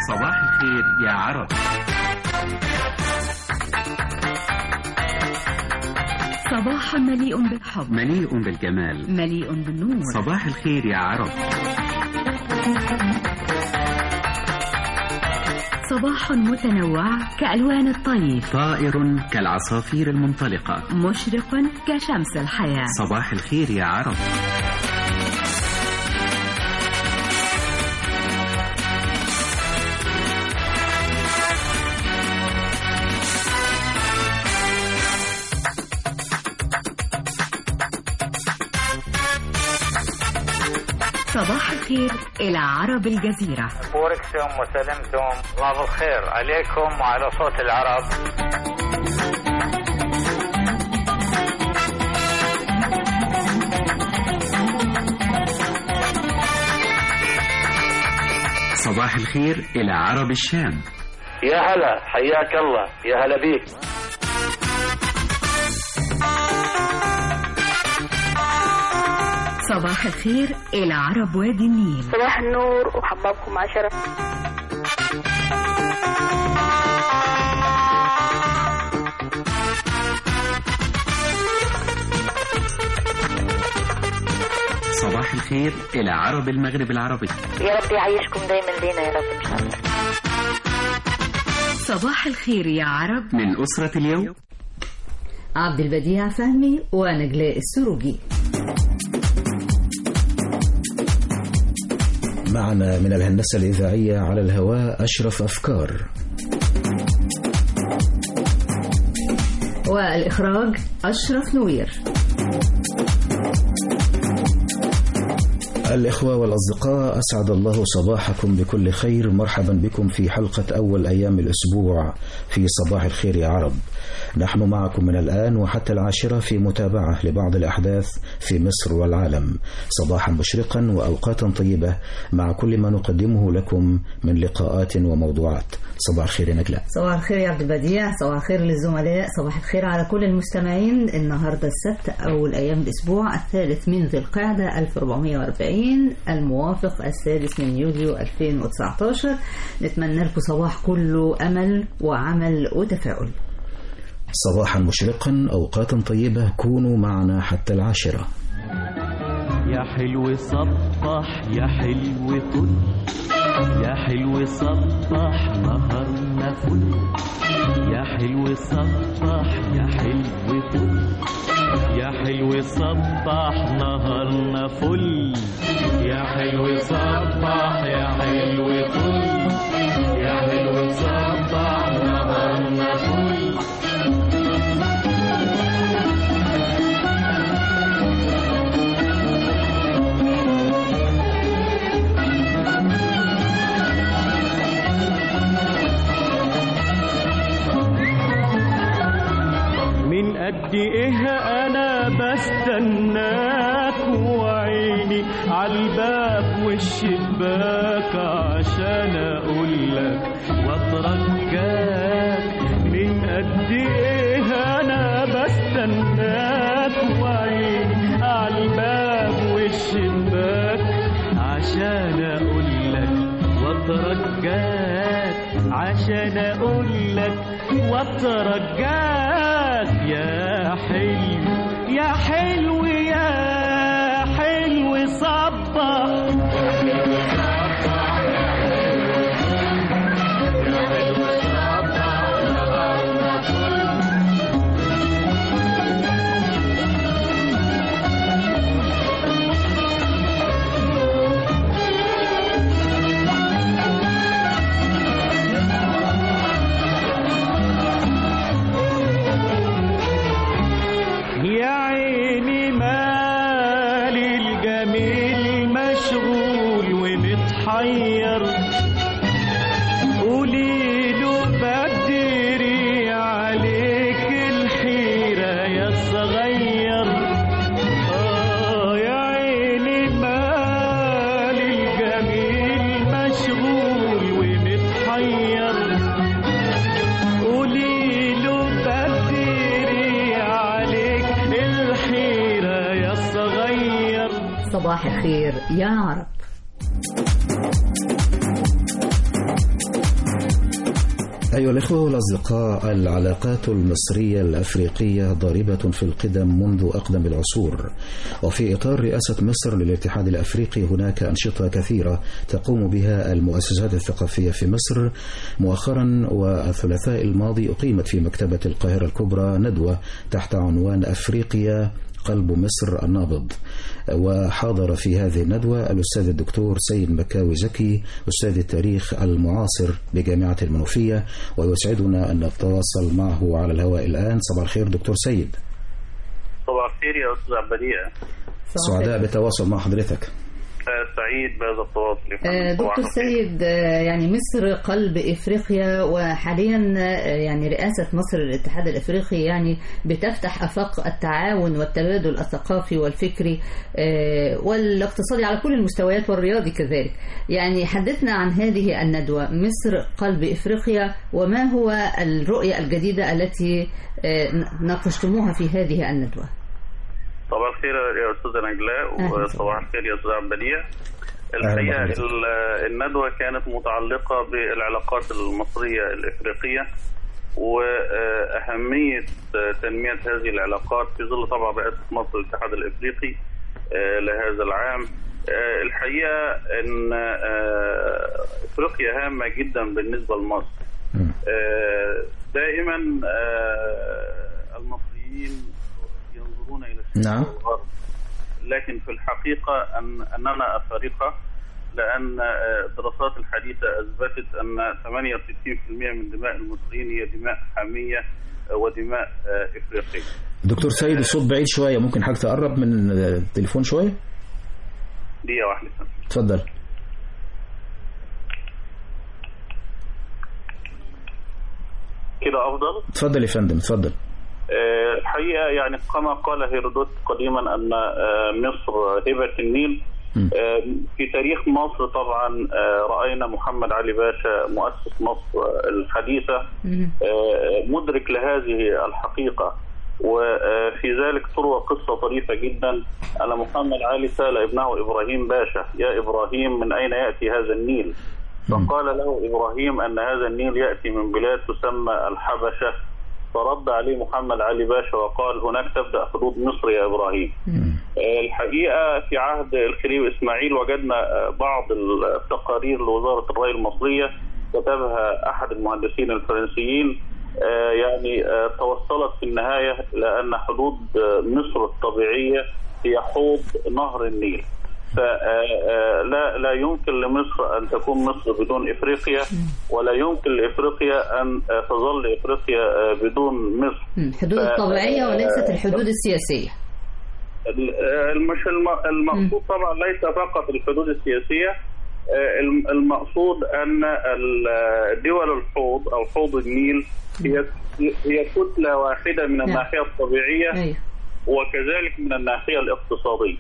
صباح الخير يا عرب. صباح مليء بالحب، مليء بالجمال، مليء بالنور. صباح الخير يا عرب. صباح متنوع كألوان الطيف، طائر كالعصافير المنطلقة، مشرق كشمس الحياة. صباح الخير يا عرب. صباح الخير إلى عرب الجزيرة. بوركتم وسلمتم، الله بالخير عليكم وعلى صوت العرب. صباح الخير إلى عرب الشام. يا هلا، حياك الله، يا هلا بيك. صباح الخير إلى عرب وادي النيل. صباح النور وحبابكم 10. صباح الخير إلى عرب المغرب العربي. يا رب يعيشكم دايما لينا يا رب إن شاء الله. صباح الخير يا عرب من أسرة اليوم عبد البديع فهمي ونجلاء السروجي. معنا من الهندسة الإذاعية على الهواء أشرف أفكار، والإخراج أشرف نوير. الإخوة والأصدقاء، أسعد الله صباحكم بكل خير. مرحبا بكم في حلقة أول أيام الأسبوع في صباح الخير يا عرب. نحن معكم من الآن وحتى 10 في متابعة لبعض الأحداث في مصر والعالم. صباحا مشرقا وأوقاتا طيبة مع كل ما نقدمه لكم من لقاءات وموضوعات. صباح الخير يا نجلاء. صباح الخير يا عبد البديع، صباح الخير للزملاء، صباح الخير على كل المستمعين. النهاردة السبت أول أيام الأسبوع 3 من ذي القعدة 1440 الموافق 6 من يوليو 2019. نتمنى لكم صباح كله أمل وعمل وتفاؤل. صباحا مشرقا أوقاتا طيبة، كونوا معنا حتى 10. يا حلو صبح يا حلو طل، يا حلو صبح نهارنا فل، يا حلو صبح يا حلو طل، يا حلو صبح نهارنا فل، يا حلو صبح يا حلو طل، يا حلو صبح نهارنا فل. قد ايه انا بستناك وعيني عالباب والشباك عشان اقولك واترجاك. من قد ايه انا بستناك وعيني عالباب والشباك عشان اقولك واترجاك، عشان اقولك واترجاك. يا حلو يا حلو يا حلو صبح، صباح الخير يا عرب. أيها الإخوة والأصدقاء، العلاقات المصرية الأفريقية ضاربة في القدم منذ أقدم العصور، وفي إطار رئاسة مصر للاتحاد الأفريقي هناك أنشطة كثيرة تقوم بها المؤسسات الثقافية في مصر. مؤخرا والثلاثاء الماضي أقيمت في مكتبة القاهرة الكبرى ندوة تحت عنوان أفريقيا قلب مصر النابض، وحاضر في هذه الندوة الأستاذ الدكتور سيد مكاوي زكي أستاذ التاريخ المعاصر بجامعة المنوفية، ويسعدنا أن نتواصل معه على الهواء الآن. صباح الخير دكتور سيد. صباح الخير يا أستاذ عبدية. سعداء بالتواصل مع حضرتك. سعيد بهذا التواصل. دكتور سيد، يعني مصر قلب إفريقيا، وحاليا يعني رئاسة مصر للاتحاد الأفريقي يعني بتفتح آفاق التعاون والتبادل الثقافي والفكري والاقتصادي على كل المستويات والرياضي كذلك. يعني حدثنا عن هذه الندوة مصر قلب إفريقيا، وما هو الرؤية الجديدة التي ناقشتموها في هذه الندوة؟ صباح الخير يا أستاذة نجلاء، وصباح الخير يا أستاذ عبدية. الحقيقة الندوة كانت متعلقة بالعلاقات المصرية الإفريقية وأهمية تنمية هذه العلاقات في ظل طبعا رئاسة مصر للاتحاد الإفريقي لهذا العام. الحقيقة أن إفريقيا هامة جدا بالنسبة لمصر. دائما المصريين ينظرون إلى الشرق والغرب، لكن في الحقيقة أننا أفارقة، لأن الدراسات الحديثة أثبتت أن 68% من دماء المصريين هي دماء حامية ودماء إفريقية. دكتور سيد الصوت بعيد شوية، ممكن حضرتك تقرب من التليفون شوية؟ دقيقة واحدة. تفضل. كده أفضل؟ تفضل يا فندم، تفضل. الحقيقة يعني كما قال هيرودوت قديما أن مصر هبة النيل. في تاريخ مصر طبعا رأينا محمد علي باشا مؤسس مصر الحديثة مدرك لهذه الحقيقة، وفي ذلك تروى قصة طريفة جدا أن محمد علي سأل ابنه إبراهيم باشا: يا إبراهيم من أين يأتي هذا النيل؟ فقال له إبراهيم أن هذا النيل يأتي من بلاد تسمى الحبشة. فرد عليه محمد علي باشا وقال: هناك تبدأ حدود مصر يا إبراهيم. الحقيقة في عهد الخليفة إسماعيل وجدنا بعض التقارير لوزارة الري المصرية كتبها أحد المهندسين الفرنسيين، يعني توصلت في النهاية لأن حدود مصر الطبيعية هي حوض نهر النيل. فلا يمكن لمصر أن تكون مصر بدون إفريقيا، ولا يمكن لإفريقيا أن تظل إفريقيا بدون مصر. الحدود الطبيعية وليست الحدود السياسية. مش المقصود طبعا ليس فقط الحدود السياسية، المقصود أن دول الحوض أو حوض النيل هي كتلة واحدة من الناحية الطبيعية وكذلك من الناحية الاقتصادية.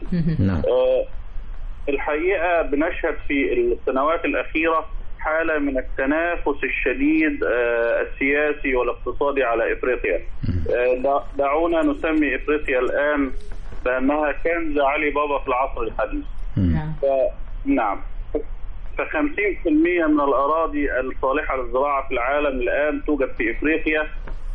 الحقيقة بنشهد في السنوات الأخيرة حالة من التنافس الشديد السياسي والاقتصادي على إفريقيا. دعونا نسمي إفريقيا الآن بأنها كنز علي بابا في العصر الحديث. نعم. ف50% من الأراضي الصالحة للزراعة في العالم الآن توجد في إفريقيا،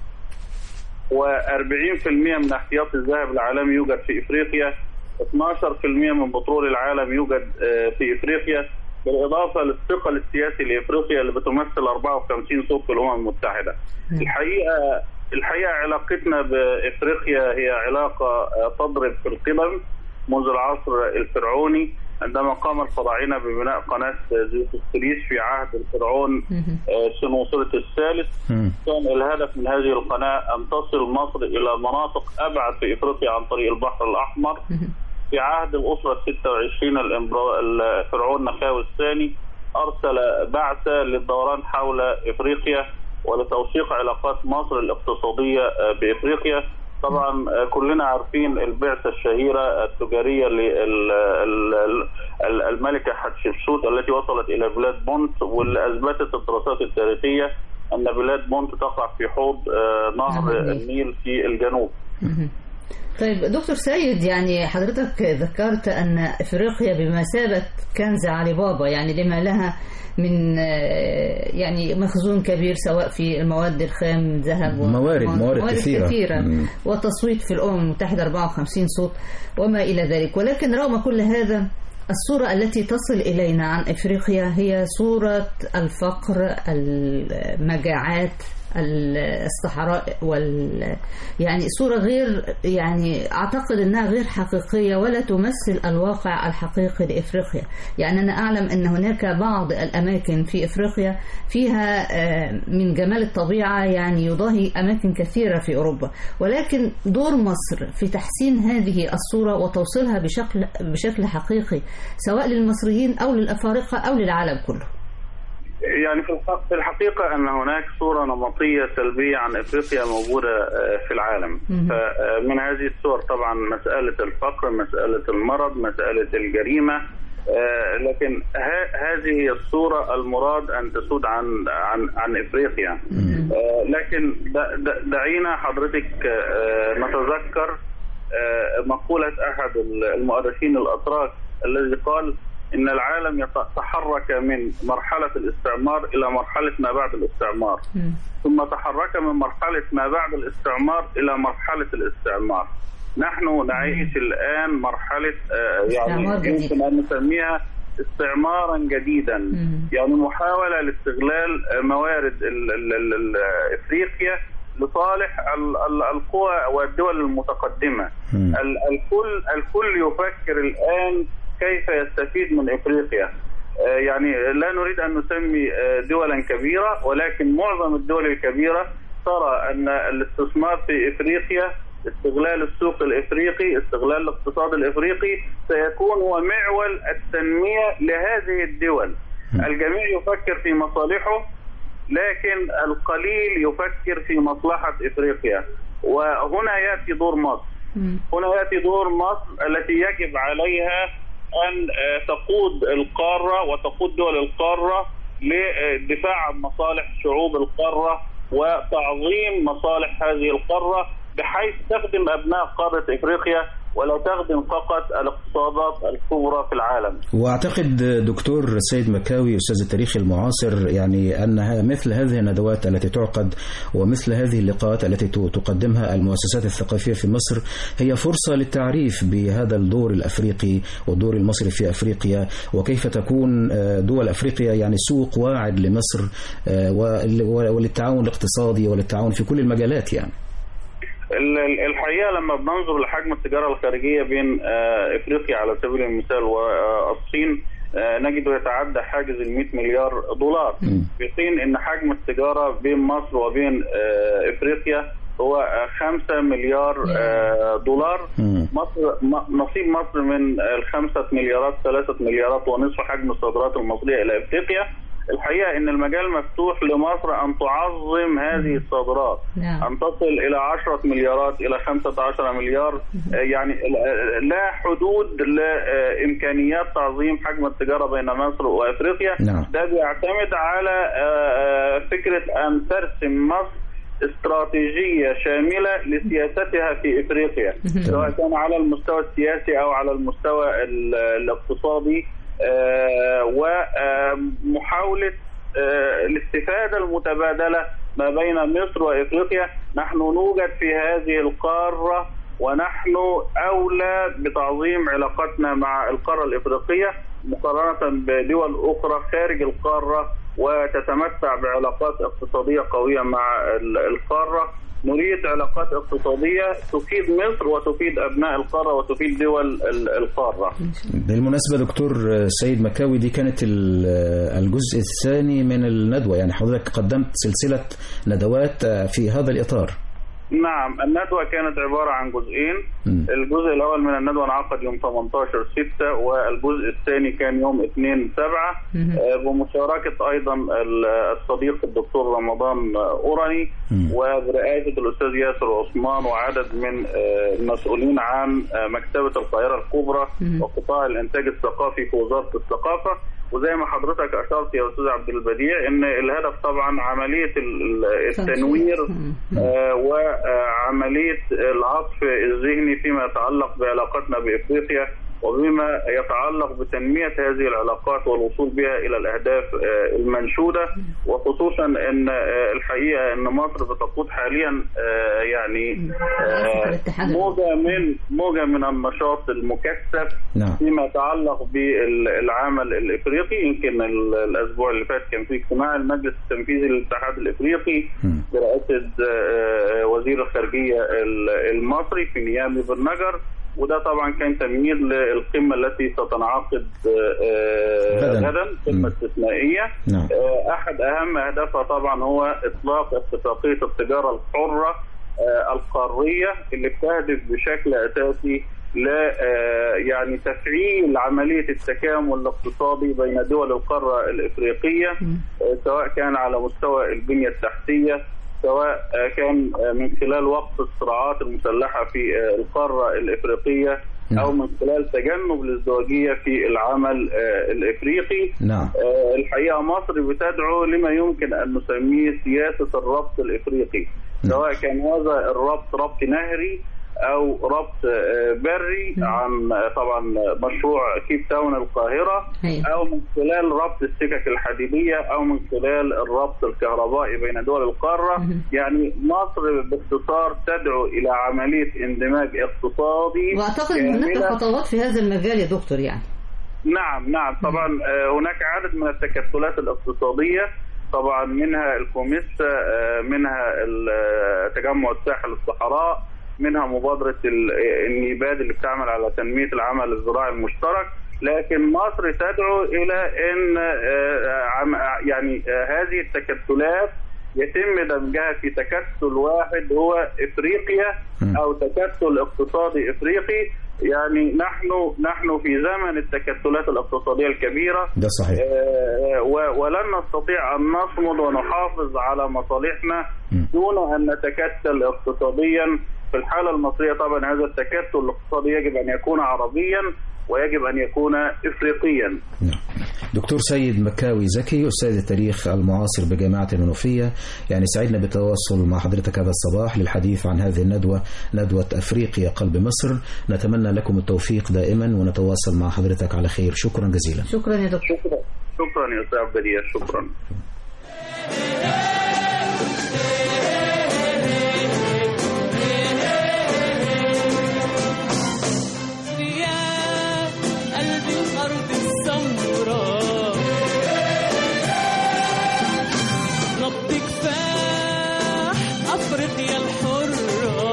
و40% من احتياط الذهب العالمي يوجد في إفريقيا، 12% من بترول العالم يوجد في إفريقيا، بالإضافة للثقل السياسي لإفريقيا اللي بتمثل 54 صوت في الأمم المتحدة. الحقيقة علاقتنا بإفريقيا هي علاقة تضرب في القدم منذ العصر الفرعوني، عندما قام الفراعنة ببناء قناة زيوت السويس في عهد الفرعون سنوسرت الثالث. كان الهدف من هذه القناة أن تصل مصر إلى مناطق أبعد في إفريقيا عن طريق البحر الأحمر. في عهد الأسرة 26 الفرعون نخاوي الثاني أرسل بعثة للدوران حول إفريقيا ولتوثيق علاقات مصر الاقتصادية بإفريقيا. طبعا كلنا عارفين البعثة الشهيرة التجارية للملكة حتشبسوت التي وصلت إلى بلاد بونت، واللي أثبتت الدراسات التاريخية أن بلاد بونت تقع في حوض نهر النيل في الجنوب. طيب دكتور سيد، يعني حضرتك ذكرت أن إفريقيا بمثابة كنز علي بابا، يعني لما لها من يعني مخزون كبير سواء في المواد الخام، ذهب موارد كثيرة. وتصويت في الأمم المتحدة 54 صوت وما إلى ذلك. ولكن رغم كل هذا الصورة التي تصل إلينا عن إفريقيا هي صورة الفقر، المجاعات، الصحراء، يعني صورة غير، يعني أعتقد أنها غير حقيقية ولا تمثل الواقع الحقيقي لإفريقيا. يعني أنا أعلم أن هناك بعض الأماكن في إفريقيا فيها من جمال الطبيعة يعني يضاهي أماكن كثيرة في أوروبا، ولكن دور مصر في تحسين هذه الصورة وتوصيلها بشكل حقيقي سواء للمصريين أو للأفارقة أو للعالم كله. يعني في الحقيقة أن هناك صورة نمطية سلبية عن إفريقيا موجودة في العالم. فمن هذه الصور طبعا مسألة الفقر، مسألة المرض، مسألة الجريمة، لكن هذه هي الصورة المراد أن تسود عن إفريقيا. لكن دعينا حضرتك نتذكر مقولة أحد المؤرخين الأتراك الذي قال إن العالم تحرك من مرحلة الاستعمار إلى مرحلة ما بعد الاستعمار، ثم تحرك من مرحلة ما بعد الاستعمار إلى مرحلة الاستعمار. نحن نعيش الآن مرحلة يعني يمكن أن نسميها استعمارا جديدا، يعني محاولة لاستغلال موارد إفريقيا لصالح القوى والدول المتقدمة. الكل يفكر الآن كيف يستفيد من إفريقيا. يعني لا نريد أن نسمي دولا كبيرة، ولكن معظم الدول الكبيرة ترى أن الاستثمار في إفريقيا، استغلال السوق الإفريقي، استغلال الاقتصاد الإفريقي سيكون هو معول التنمية لهذه الدول. الجميع يفكر في مصالحه، لكن القليل يفكر في مصلحة إفريقيا. وهنا يأتي دور مصر. هنا يأتي دور مصر التي يجب عليها أن تقود القارة وتقود دول القارة للدفاع عن مصالح شعوب القارة وتعظيم مصالح هذه القارة، بحيث تخدم أبناء قارة إفريقيا ولا تخدم فقط الاقتصادات الكبرى في العالم. وأعتقد دكتور سيد مكاوي أستاذ التاريخ المعاصر يعني أنها مثل هذه الندوات التي تعقد ومثل هذه اللقاءات التي تقدمها المؤسسات الثقافية في مصر هي فرصة للتعريف بهذا الدور الأفريقي والدور المصري في أفريقيا، وكيف تكون دول أفريقيا يعني سوق واعد لمصر وللتعاون الاقتصادي وللتعاون في كل المجالات. يعني الحقيقة لما بننظر لحجم التجارة الخارجية بين إفريقيا على سبيل المثال والصين نجده يتعدى حاجز $100 مليار، في حين أن حجم التجارة بين مصر وبين إفريقيا هو $5 مليار. مصر نصيب مصر من $5 مليارات 3 مليارات ونصف حجم الصادرات المصرية إلى إفريقيا. الحقيقة إن المجال مفتوح لمصر أن تعظم هذه الصادرات، أن تصل إلى 10 مليارات إلى 15 مليار. يعني لا حدود لإمكانيات تعظيم حجم التجارة بين مصر وأفريقيا. ده بيعتمد على فكرة أن ترسم مصر استراتيجية شاملة لسياستها في إفريقيا، سواء كان على المستوى السياسي أو على المستوى الاقتصادي، ومحاولة الاستفادة المتبادلة ما بين مصر وإفريقيا. نحن نوجد في هذه القارة ونحن أولى بتعظيم علاقتنا مع القارة الإفريقية مقارنة بدول أخرى خارج القارة وتتمتع بعلاقات اقتصادية قوية مع القارة. نريد علاقات اقتصادية تفيد مصر وتفيد أبناء القارة وتفيد دول القارة. بالمناسبة دكتور سيد مكاوي، دي كانت الجزء الثاني من الندوة، يعني حضرتك قدمت سلسلة ندوات في هذا الإطار. نعم، الندوة كانت عبارة عن جزئين. الجزء الأول من الندوة انعقد يوم 18/6 والجزء الثاني كان يوم 2/7 بمشاركة أيضا الصديق الدكتور رمضان أوراني وبرئاسة الأستاذ ياسر عثمان وعدد من المسؤولين عن مكتبة القاهرة الكبرى وقطاع الإنتاج الثقافي في وزارة الثقافة. وزي ما حضرتك اشرت يا استاذ عبد البديع ان الهدف طبعا عمليه التنوير وعمليه العطف الذهني فيما يتعلق بعلاقتنا بافريقيا وبما يتعلق بتنميه هذه العلاقات والوصول بها الى الاهداف المنشوده، وخصوصا ان الحقيقه ان مصر بتقود حاليا يعني موجه من النشاط المكثف فيما يتعلق بالعمل الافريقي. يمكن الاسبوع اللي فات كان في اجتماع المجلس التنفيذي للاتحاد الافريقي برئاسه وزير الخارجيه المصري في نيامي بالنجر، وده طبعا كان تمهيد للقمه التي ستنعقد غدا، قمه استثنائيه. احد اهم اهدافها طبعا هو اطلاق اتفاقيه التجاره الحره القاريه اللي بتهدف بشكل اساسي ل يعني تفعيل عمليه التكامل الاقتصادي بين دول القاره الافريقيه، سواء كان على مستوى البنيه التحتيه، سواء كان من خلال وقف الصراعات المسلحة في القارة الإفريقية أو من خلال تجنب الازدواجية في العمل الإفريقي. الحقيقة مصر بتدعو لما يمكن أن نسميه سياسة الربط الإفريقي، سواء كان هذا الربط ربط نهري أو ربط بري عن طبعا مشروع كيب تاون القاهرة، أو من خلال ربط السكك الحديدية، أو من خلال الربط الكهربائي بين دول القارة. يعني مصر باختصار تدعو إلى عملية اندماج اقتصادي، وأعتقد هناك خطوات في هذا المجال يا دكتور. يعني نعم طبعا هناك عدد من التكتلات الاقتصادية، طبعا منها الكوميسا، منها تجمع الساحل الصحراء، منها مبادرة النيباد اللي بتعمل على تنمية العمل الزراعي المشترك. لكن مصر تدعو إلى أن يعني هذه التكتلات يتم دمجها في تكتل واحد هو إفريقيا، أو تكتل اقتصادي إفريقي. يعني نحن في زمن التكتلات الاقتصادية الكبيرة، ده صحيح، ولن نستطيع أن نصمد ونحافظ على مصالحنا دون أن نتكتل اقتصاديا. في الحالة المصرية طبعا هذا التكتل الاقتصادي يجب أن يكون عربيا ويجب أن يكون إفريقيا. دكتور سيد مكاوي زكي، أستاذ التاريخ المعاصر بجامعة المنوفية، يعني سعدنا بالتواصل مع حضرتك هذا الصباح للحديث عن هذه الندوة، ندوة أفريقيا قلب مصر. نتمنى لكم التوفيق دائما ونتواصل مع حضرتك على خير. شكرا جزيلا. شكرا يا دكتور. شكرا يا أستاذ بديع. شكرا. أفريقيا الحرة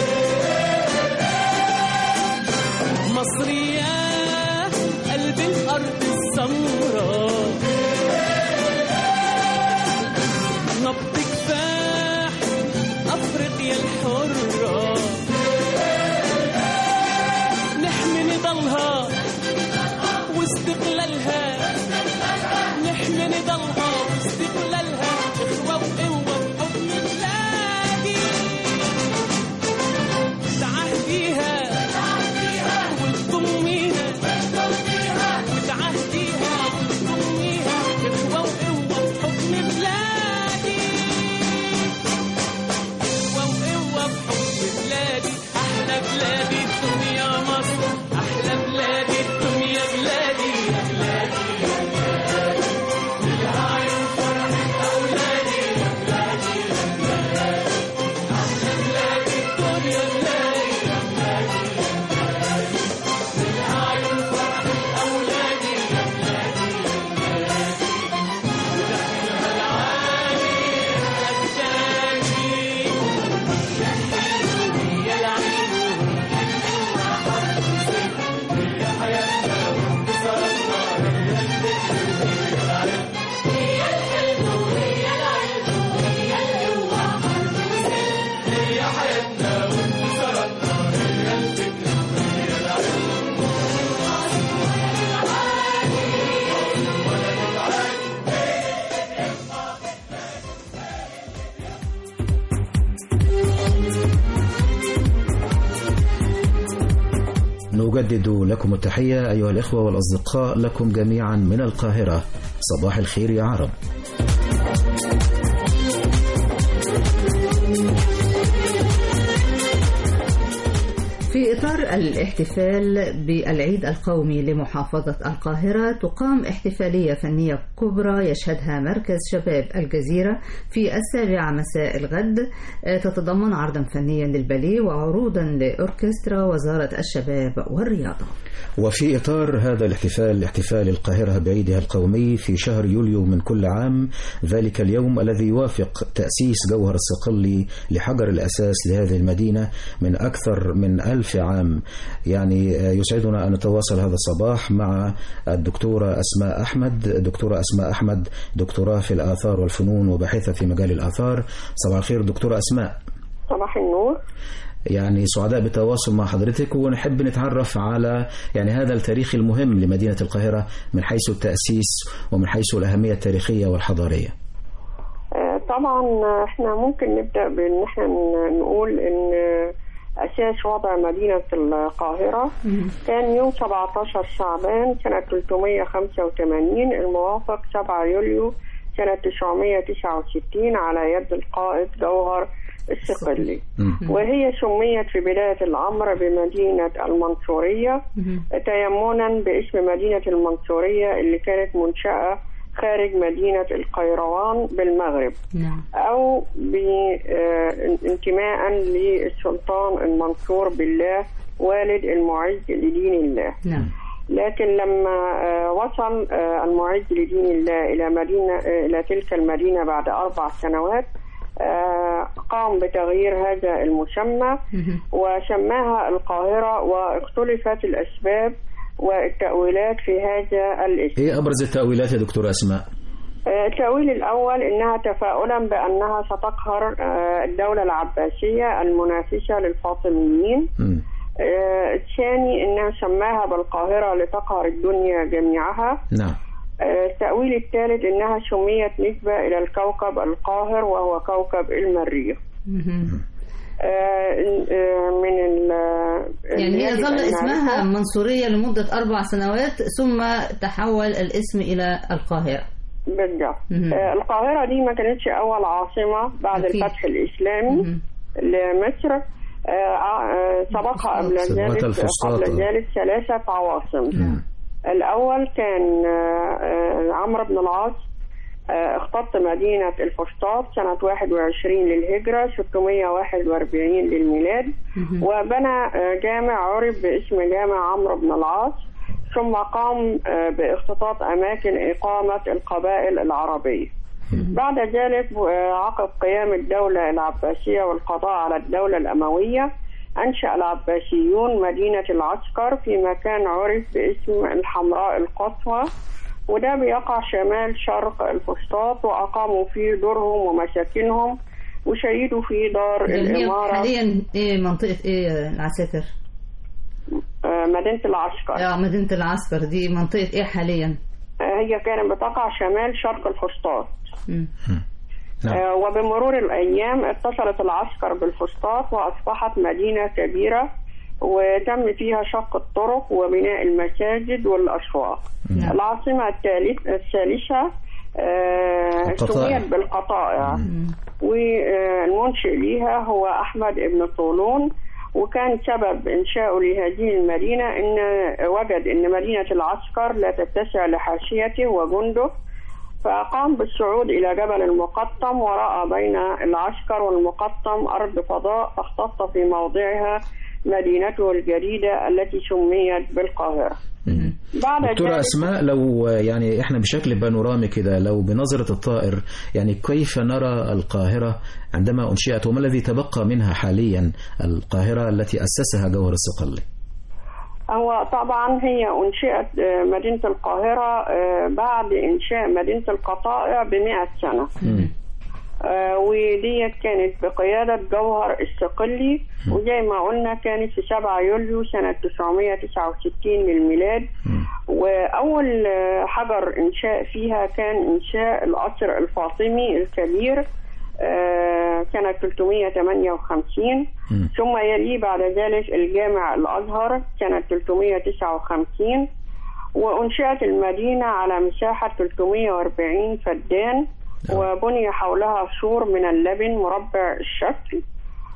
مصرية قلب الأرض السمراء، نبض كفاح أفريقيا الحرة، نحمي نضلها واستقلالها، نحمي نضلها واستقلالها، إخوة وقوة أحلى بلادي الدنيا بلادي يا بلادي يا بلادي نجدد لكم التحية أيها الإخوة والأصدقاء، لكم جميعا من القاهرة. صباح الخير يا عرب. في إطار الاحتفال بالعيد القومي لمحافظة القاهرة، تقام احتفالية فنية كبرى يشهدها مركز شباب الجزيرة في 7 مساء الغد، تتضمن عرضا فنيا للباليه وعروضا لأوركسترا وزارة الشباب والرياضة. وفي إطار هذا الاحتفال، احتفال القاهرة بعيدها القومي في شهر يوليو من كل عام، ذلك اليوم الذي يوافق تأسيس جوهر الصقلي لحجر الأساس لهذه المدينة من أكثر من 1000 عام. يعني يسعدنا أن نتواصل هذا الصباح مع الدكتورة أسماء أحمد. دكتورة أسماء أحمد دكتوراه في الآثار والفنون وباحثة في مجال الآثار. صباح الخير دكتورة أسماء. صباح النور. يعني سعداء بالتواصل مع حضرتك، ونحب نتعرف على يعني هذا التاريخ المهم لمدينة القاهرة من حيث التأسيس ومن حيث الأهمية التاريخية والحضارية. طبعا احنا ممكن نبدأ بأن احنا نقول ان أساس وضع مدينة القاهرة كان يوم 17 شعبان سنة 385 الموافق 7 يوليو سنة 969 على يد القائد جوهر الصقلي، وهي سميت في بداية الأمر بمدينة المنصورية تيمنا باسم مدينة المنصورية اللي كانت منشأة خارج مدينة القيروان بالمغرب، أو انتماء للسلطان المنصور بالله والد المعز لدين الله. لكن لما وصل المعز لدين الله إلى تلك المدينة بعد 4 سنوات، قام بتغيير هذا المسمى وسماها القاهرة، واختلفت الأسباب والتأويلات في هذا الاسم. ايه ابرز التأويلات يا دكتورة أسماء؟ التأويل الأول إنها تفاؤلا بأنها ستقهر الدولة العباسية المنافسة للفاطميين. الثاني إنها سماها بالقاهرة لتقهر الدنيا جميعها. نعم. التأويل الثالث إنها سميت نسبة إلى الكوكب القاهر وهو كوكب المريخ. من يعني هي ظل اسمها منصورية لمدة 4 سنوات ثم تحول الاسم إلى القاهرة. بالضبط. القاهرة دي ما كانتش أول عاصمة بعد الفتح الإسلامي لمصر. سبقها قبل ذلك 3 عواصم. الأول كان عمرو بن العاص اختط مدينة الفسطاط سنة 21 للهجرة 641 للميلاد، وبنى جامع عرف باسم جامع عمرو بن العاص، ثم قام باختطاط أماكن إقامة القبائل العربية. بعد ذلك عقب قيام الدولة العباسية والقضاء على الدولة الأموية، أنشأ العباسيون مدينة العسكر في مكان عرف باسم الحمراء القصوى، وده بيقع شمال شرق الفسطاط، وأقاموا فيه دورهم ومساكنهم وشيدوا فيه دار الإمارة. حاليا إيه منطقة إيه العساكر؟ مدينة العسكر. مدينة العسكر دي منطقة إيه حاليا؟ هي كانت بتقع شمال شرق الفسطاط. وبمرور الأيام اتصلت العسكر بالفسطاط وأصبحت مدينة كبيرة، وتم فيها شق الطرق وبناء المساجد والأسواق. العاصمة الثالثة سميت بالقطائع، والمنشئ ليها هو أحمد بن طولون، وكان سبب إنشاؤه لهذه المدينة إن وجد إن مدينة العسكر لا تتسع لحاشيته وجنده، فقام بالصعود إلى جبل المقطم، ورأى بين العسكر والمقطم أرض فضاء، فاختط في موضعها مدينته الجديدة التي سميت بالقاهرة. دكتورة أسماء، لو يعني احنا بشكل بانورامي كده، لو بنظرة الطائر، يعني كيف نرى القاهرة عندما أنشئت، وما الذي تبقى منها حاليا القاهرة التي أسسها جوهر الصقلي؟ هو طبعا هي أنشئت مدينة القاهرة بعد إنشاء مدينة القطائع ب100 سنة. وديت كانت بقيادة جوهر الصقلي، وزي ما قلنا كانت في 7 يوليو سنة 969 للميلاد. وأول حجر إنشاء فيها كان إنشاء القصر الفاطمي الكبير سنة 358. ثم يلي بعد ذلك الجامع الأزهر سنة 359. وأنشأت المدينة على مساحة 340 فدان، وبني حولها سور من اللبن مربع الشكل،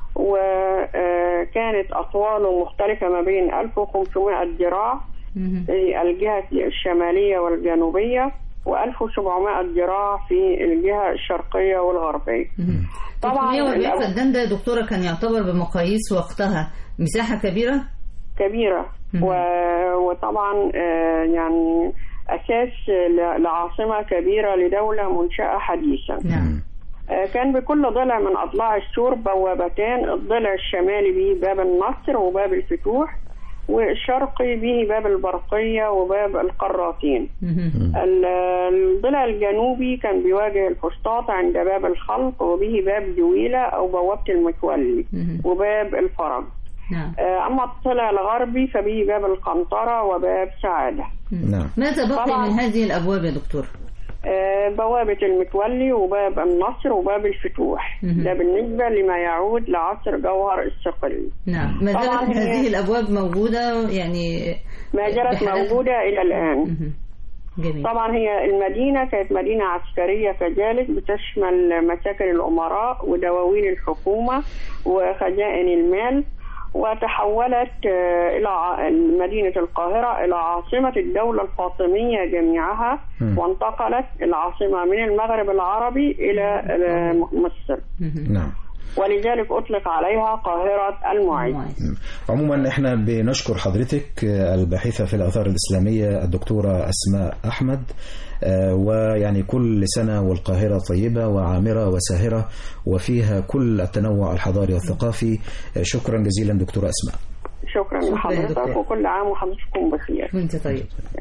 وكانت أطواله مختلفة ما بين 1500 ذراع في الجهة الشمالية والجنوبية، و1700 ذراع في الجهة الشرقية والغربية. طبعا 340 فدان ده يا دكتورة كان يعتبر بمقاييس وقتها مساحة كبيرة؟ كبيرة. وطبعا يعني أساس لعاصمة كبيرة لدولة منشأة حديثا. كان بكل ضلع من أضلاع السور بوابتان، الضلع الشمالي به باب النصر وباب الفتوح، والشرقي به باب البرقية وباب القراطين. الضلع الجنوبي كان بيواجه الفسطاط عند باب الخلق، وبه باب دويلة أو بوابة المتولي وباب الفرج. أما الضلع الغربي فبه باب القنطرة وباب سعادة. ماذا بقي من هذه الأبواب يا دكتور؟ بوابة المتولي وباب النصر وباب الفتوح. ده بالنسبة لما يعود لعصر جوهر الصقلي. نعم. ما زالت هذه الأبواب موجودة يعني؟ ما زالت موجودة إلى الآن. جميل. طبعا هي المدينة كانت مدينة عسكرية كذلك، بتشمل مساكن الأمراء ودواوين الحكومة وخزائن المال، وتحولت إلى مدينة القاهرة إلى عاصمة الدولة الفاطمية جميعها، وانتقلت العاصمة من المغرب العربي إلى مصر. نعم. ولذلك أطلق عليها قاهرة المعز. عموما احنا بنشكر حضرتك الباحثة في الآثار الإسلامية الدكتورة أسماء أحمد، ويعني كل سنة والقاهرة طيبة وعامرة وساهرة وفيها كل التنوع الحضاري والثقافي. شكرا جزيلا دكتورة أسماء. شكرا لحضرتك، وكل عام وحضرتكم بخير. وانت طيب.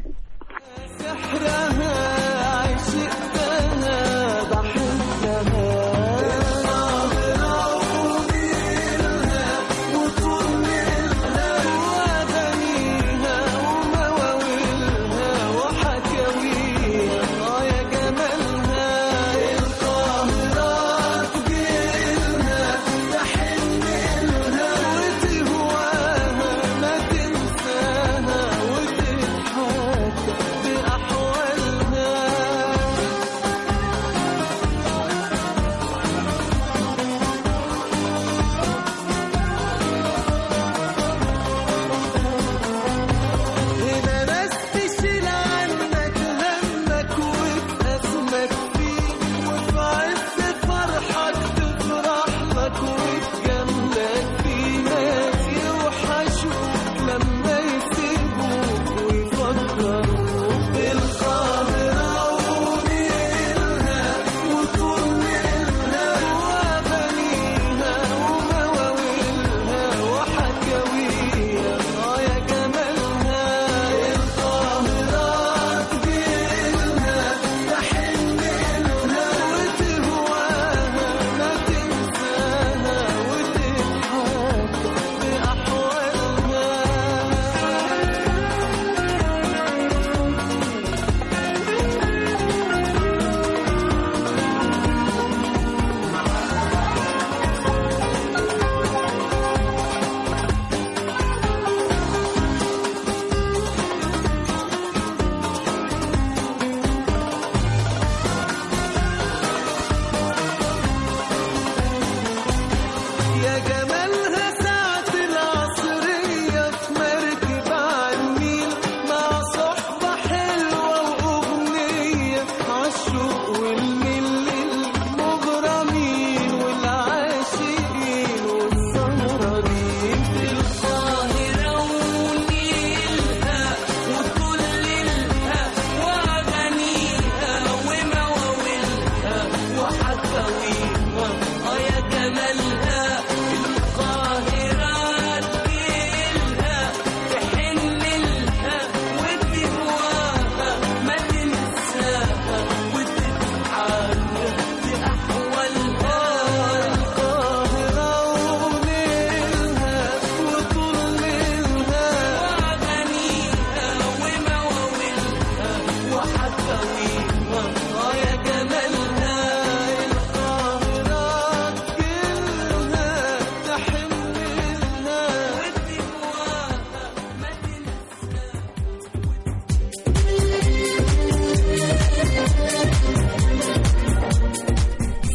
سحرها عشقتها ضحكتها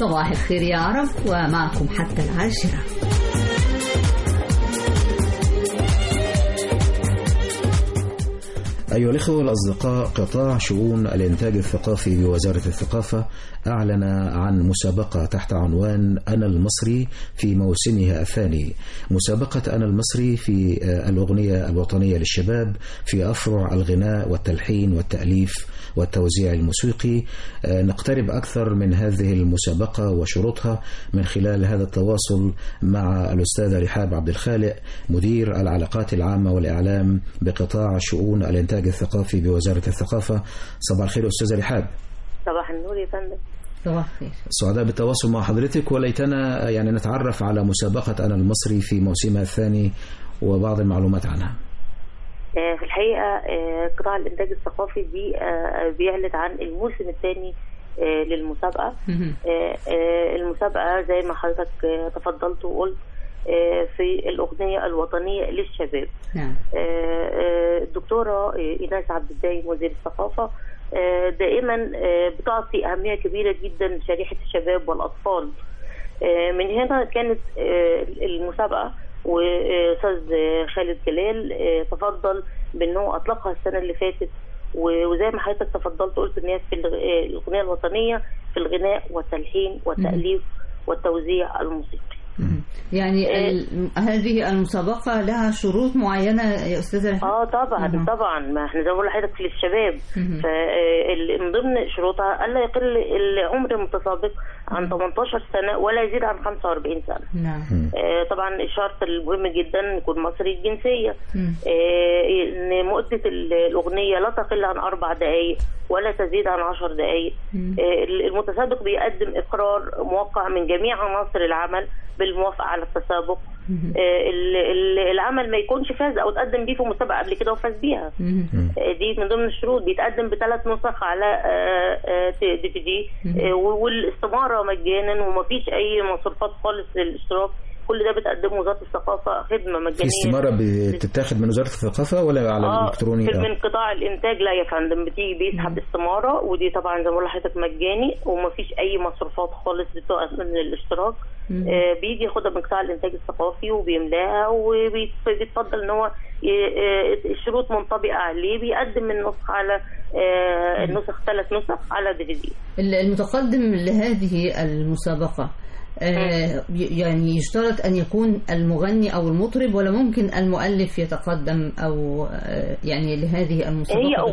صباح الخير يا عرب، ومعكم حتى 10. أيها الإخوة الأصدقاء، قطاع شؤون الإنتاج الثقافي بوزارة الثقافة أعلن عن مسابقة تحت عنوان أنا المصري في موسمها الثاني. مسابقة أنا المصري في الأغنية الوطنية للشباب في أفرع الغناء والتلحين والتأليف والتوزيع الموسيقي. نقترب أكثر من هذه المسابقة وشروطها من خلال هذا التواصل مع الأستاذة رحاب عبد الخالق، مدير العلاقات العامة والإعلام بقطاع شؤون الإنتاج الثقافي بوزارة الثقافة. صباح الخير أستاذة رحاب. صباح النور يا فندم. صباح الخير. سعداء بالتواصل مع حضرتك، وليتنا يعني نتعرف على مسابقة أنا المصري في موسمها الثاني وبعض المعلومات عنها. في الحقيقة قطاع الإنتاج الثقافي بيعلن عن الموسم الثاني للمسابقة. المسابقة زي ما حضرتك تفضلت وقلت في الأغنية الوطنية للشباب. الدكتورة إيناس عبد الدايم وزير الثقافة دائما بتعطي أهمية كبيرة جدا لشريحة الشباب والأطفال. من هنا كانت المسابقة، وأستاذ خالد جلال تفضل بأنه أطلقها السنة اللي فاتت، وزي ما حضرتك تفضلت قلت إن هي في الأغنية الوطنية في الغناء والتلحين والتأليف والتوزيع الموسيقي. يعني هذه المسابقة لها شروط معينة يا أستاذة؟ طبعا ما احنا زي ما بقول لحضرتك في الشباب، فمن ضمن شروطها ألا يقل العمر المتسابق عن 18 سنة ولا يزيد عن 45 سنة. نعم. طبعا الشرط المهم جدا يكون مصري الجنسية. ان مدة الأغنية لا تقل عن 4 دقائق ولا تزيد عن 10 دقائق. المتسابق بيقدم إقرار موقع من جميع عناصر العمل بالموافقة على التسابق. العمل ما يكونش فاز او تقدم بيه في مسابقه قبل كده وفاز بيها. دي من ضمن الشروط. بيتقدم ب3 نسخ على DVD، والاستماره مجانا ومفيش اي مصروفات خالص للاشتراك. كل ده بتقدمه وزاره الثقافه خدمه مجانيه. في استماره بتتاخد من وزاره الثقافه ولا على الالكتروني؟ من قطاع الانتاج لا يا فندم، بتيجي بيسحب استماره، ودي طبعا زي ما بقول لحضرتك مجاني ومفيش اي مصروفات خالص بتقف من الاشتراك. بيجي ياخدها من قطاع الانتاج الثقافي وبيملاها، وبيتفضل ان هو الشروط منطبقه عليه. بيقدم من نسخ على النسخ 3 نسخ على DVD. المتقدم لهذه المسابقه يعني يشترط أن يكون المغني أو المطرب، ولا ممكن المؤلف يتقدم أو يعني لهذه المسابقة؟ هي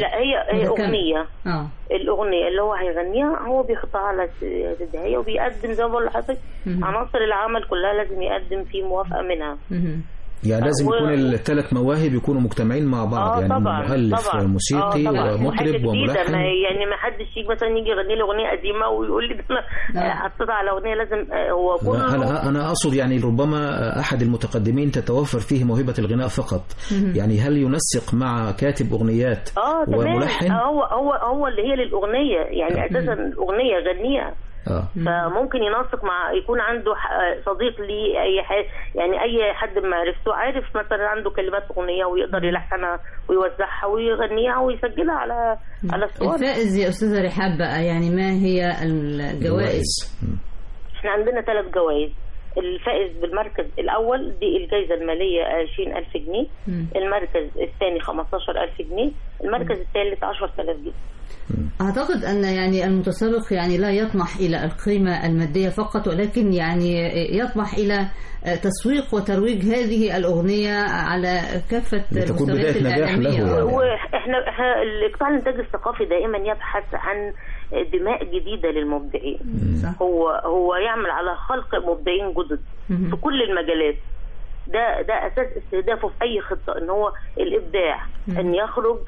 أغنية. الأغنية اللي هو هيغنيها هو بيخطأ على الدهية وبيقدم زي ما بقول لحضرتك عناصر العمل كلها لازم يقدم فيه موافقة منها. يعني لازم يكون ال3 مواهب يكونوا مجتمعين مع بعض. يعني مؤلف موسيقي ومطرب وملحن. يعني ما حدش يجي مثلا يجي يغني له اغنيه قديمه ويقول لي انا حطيتها على اغنيه. لازم هو كله. انا اقصد يعني ربما احد المتقدمين تتوفر فيه موهبه الغناء فقط. يعني هل ينسق مع كاتب اغنيات وملحن؟ هو اللي هي للاغنيه، يعني اساسا الاغنيه غنيها. فممكن ينسق مع يكون عنده صديق ليه يعني اي حد معرفته عارف مثلا عنده كلمات اغنيه ويقدر يلحنها ويوزعها ويغنيها ويسجلها على الصور. الفائز يا استاذه رحاب بقى، يعني ما هي الجوائز؟ احنا عندنا 3 جوائز. الفائز بالمركز الأول دي الجائزة المالية 20,000 جنيه. المركز الثاني 15,000 جنيه. المركز الثالث 10,000 جنيه. أعتقد أن يعني المتسابق يعني لا يطمح إلى القيمة المادية فقط، ولكن يعني يطمح إلى تسويق وترويج هذه الأغنية على كافة المستويات الإعلامية. وإحنا قطاع الإنتاج الثقافي دائما يبحث عن دماء جديدة للمبدعين. هو يعمل على خلق مبدعين جدد في كل المجالات. ده أساس استهدافه في أي خطة، إن هو الإبداع، إن يخرج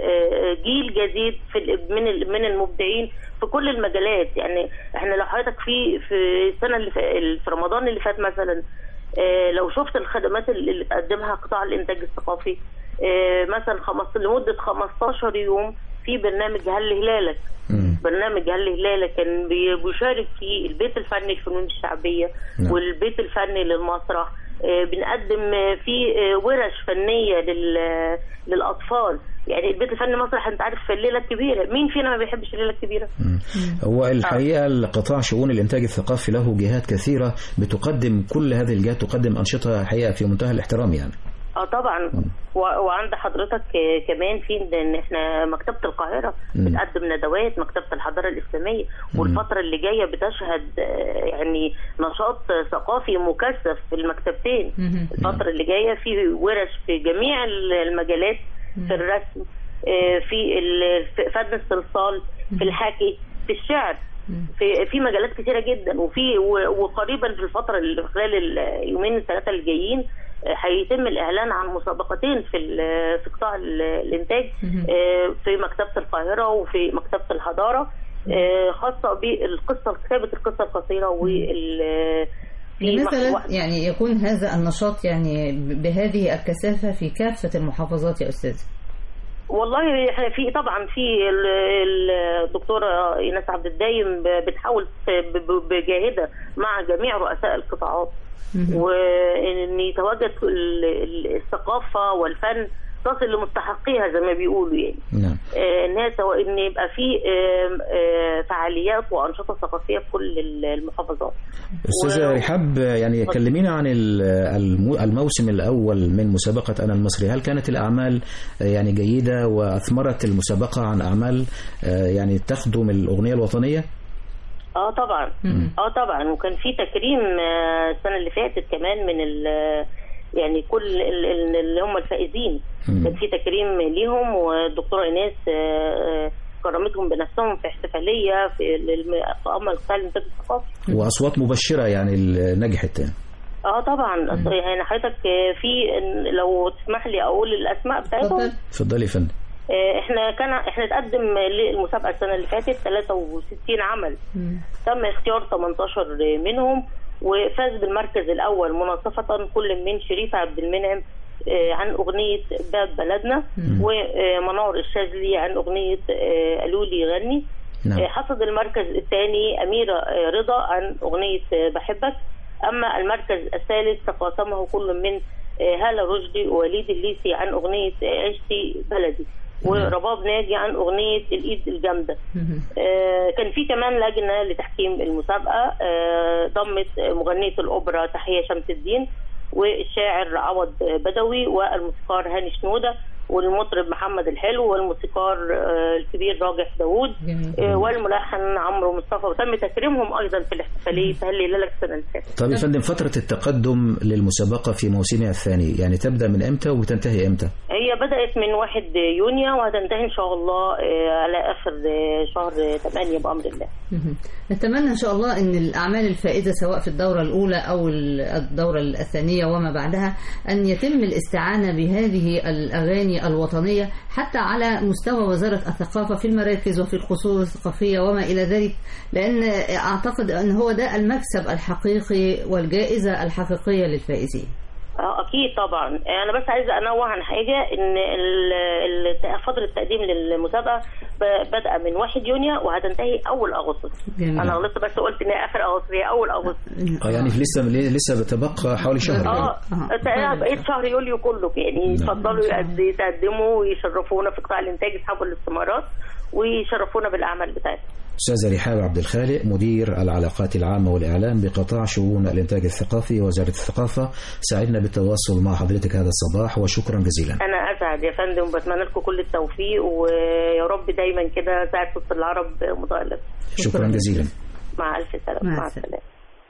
جيل جديد من المبدعين في كل المجالات. يعني إحنا لو حضرتك في السنة اللي في رمضان اللي فات مثلا، لو شفت الخدمات اللي تقدمها قطاع الإنتاج الثقافي، مثلا لمدة 15 يوم في برنامج هل هلالك. برنامج هل هلالك كان بيشارك فيه البيت الفني للفنون الشعبية والبيت الفني للمسرح. بنقدم فيه ورش فنية للأطفال. يعني البيت الفني مسرح، انت عارف الليله الكبيره، مين فينا ما بيحبش الليله الكبيره؟ هو الحقيقه القطاع شؤون الانتاج الثقافي له جهات كثيره بتقدم، كل هذه الجهات تقدم انشطه حقيقه في منتهى الاحترام يعني. طبعا. وعند حضرتك كمان في ان احنا مكتبه القاهره بتقدم ندوات، مكتبه الحضاره الاسلاميه، والفتره اللي جايه بتشهد يعني نشاط ثقافي مكثف في المكتبتين. الفتره اللي جايه في ورش في جميع المجالات، في الرسم، في فن الصلصال، في الحكي، في الشعر، في مجالات كثيره جدا. وقريبا في الفتره اللي خلال اليومين الثلاثه اللي جايين هيتم الاعلان عن مسابقتين في قطاع الانتاج في مكتبه القاهره وفي مكتبه الحضاره، خاصه بالقصه، كتابه القصه القصيره مثلا يعني يكون هذا النشاط يعني بهذه الكثافه في كافه المحافظات يا استاذ؟ والله احنا طبعا في الدكتوره ايناس عبد الدايم بتحاول بجاهده مع جميع رؤساء القطاعات، وان يتواجد الثقافه والفن تصل لمستحقيها زي ما بيقولوا يعني. ان يبقى في فعاليات وانشطه ثقافيه في كل المحافظات. استاذه رحاب، يعني كلمينا عن الموسم الاول من مسابقه انا المصري، هل كانت الاعمال يعني جيده واثمرت المسابقه عن اعمال يعني تخدم الاغنيه الوطنيه؟ طبعا. طبعا، وكان في تكريم السنه اللي فاتت كمان من يعني كل اللي هم الفائزين، كان في تكريم ليهم، والدكتوره ايناس كرمتهم بنفسهم في احتفاليه في القائمه القطاع الانتاج الثقافي، واصوات مبشره يعني نجحت. طبعا. يعني حضرتك في، لو تسمح لي اقول الاسماء بتاعتهم. اتفضلي يا فندم. احنا اتقدم للمسابقه السنه اللي فاتت 63 عمل، تم اختيار 18 منهم، وفاز بالمركز الاول مناصفه كل من شريف عبد المنعم عن اغنيه باب بلدنا، ومنار الشاذلي عن اغنيه قالوا لي غني. حصد المركز الثاني اميره رضا عن اغنيه بحبك. اما المركز الثالث تقاسمه كل من هالة رشدي ووليد الليثي عن اغنيه عشتي بلدي، ورباب ناجي عن أغنية الإيد الجامدة. كان في كمان لجنة لتحكيم المسابقة ضمت مغنية الأوبرا تحية شمس الدين، والشاعر عوض بدوي، والموسيقار هاني شنودة، والمطرب محمد الحلو، والموسيقار الكبير راجح داوود، والملحن عمرو مصطفى، وتم تكريمهم ايضا في الاحتفاليه تهلي لك السنه اللي فاتت. طيب يا فندم، فتره التقدم للمسابقه في موسمها الثاني يعني تبدا من امتى وتنتهي امتى؟ هي بدات من 1 يونيو وهتنتهي ان شاء الله على اخر شهر 8 بامر الله. نتمنى ان شاء الله ان الاعمال الفائزه سواء في الدوره الاولى او الدوره الثانيه وما بعدها ان يتم الاستعانه بهذه الاغاني الوطنية حتى على مستوى وزارة الثقافة في المراكز وفي القصور الثقافية وما إلى ذلك، لأن أعتقد أن هو ده المكسب الحقيقي والجائزة الحقيقية للفائزين. أكيد طبعا. أنا بس عايزة أنوه عن حاجة، إن فترة التقديم للمسابقة بدأ من 1 يونيو وهتنتهي أول أغسطس. أنا غلطت بس قلت إن آخر أغسطس، هي أول أغسطس. يعني لسه بتبقى حوالي شهر. بقيت شهر يوليو كله يعني. يتفضلوا يتقدموا ويشرفونا في قطاع الإنتاج أصحاب الاستمارات ويشرفونا بالأعمال بتاعتهم. أستاذة رحاب عبد الخالق، مدير العلاقات العامة والإعلام بقطاع شؤون الإنتاج الثقافي وزارة الثقافة، سعدنا بالتواصل مع حضرتك هذا الصباح وشكرا جزيلا. أنا أسعد يا فندم وبتمنى لكم كل التوفيق، ويا رب دايما كده ساعة صوت العرب مضاءلة. شكرا جزيلا. مع ألف سلامة. مع السلامة.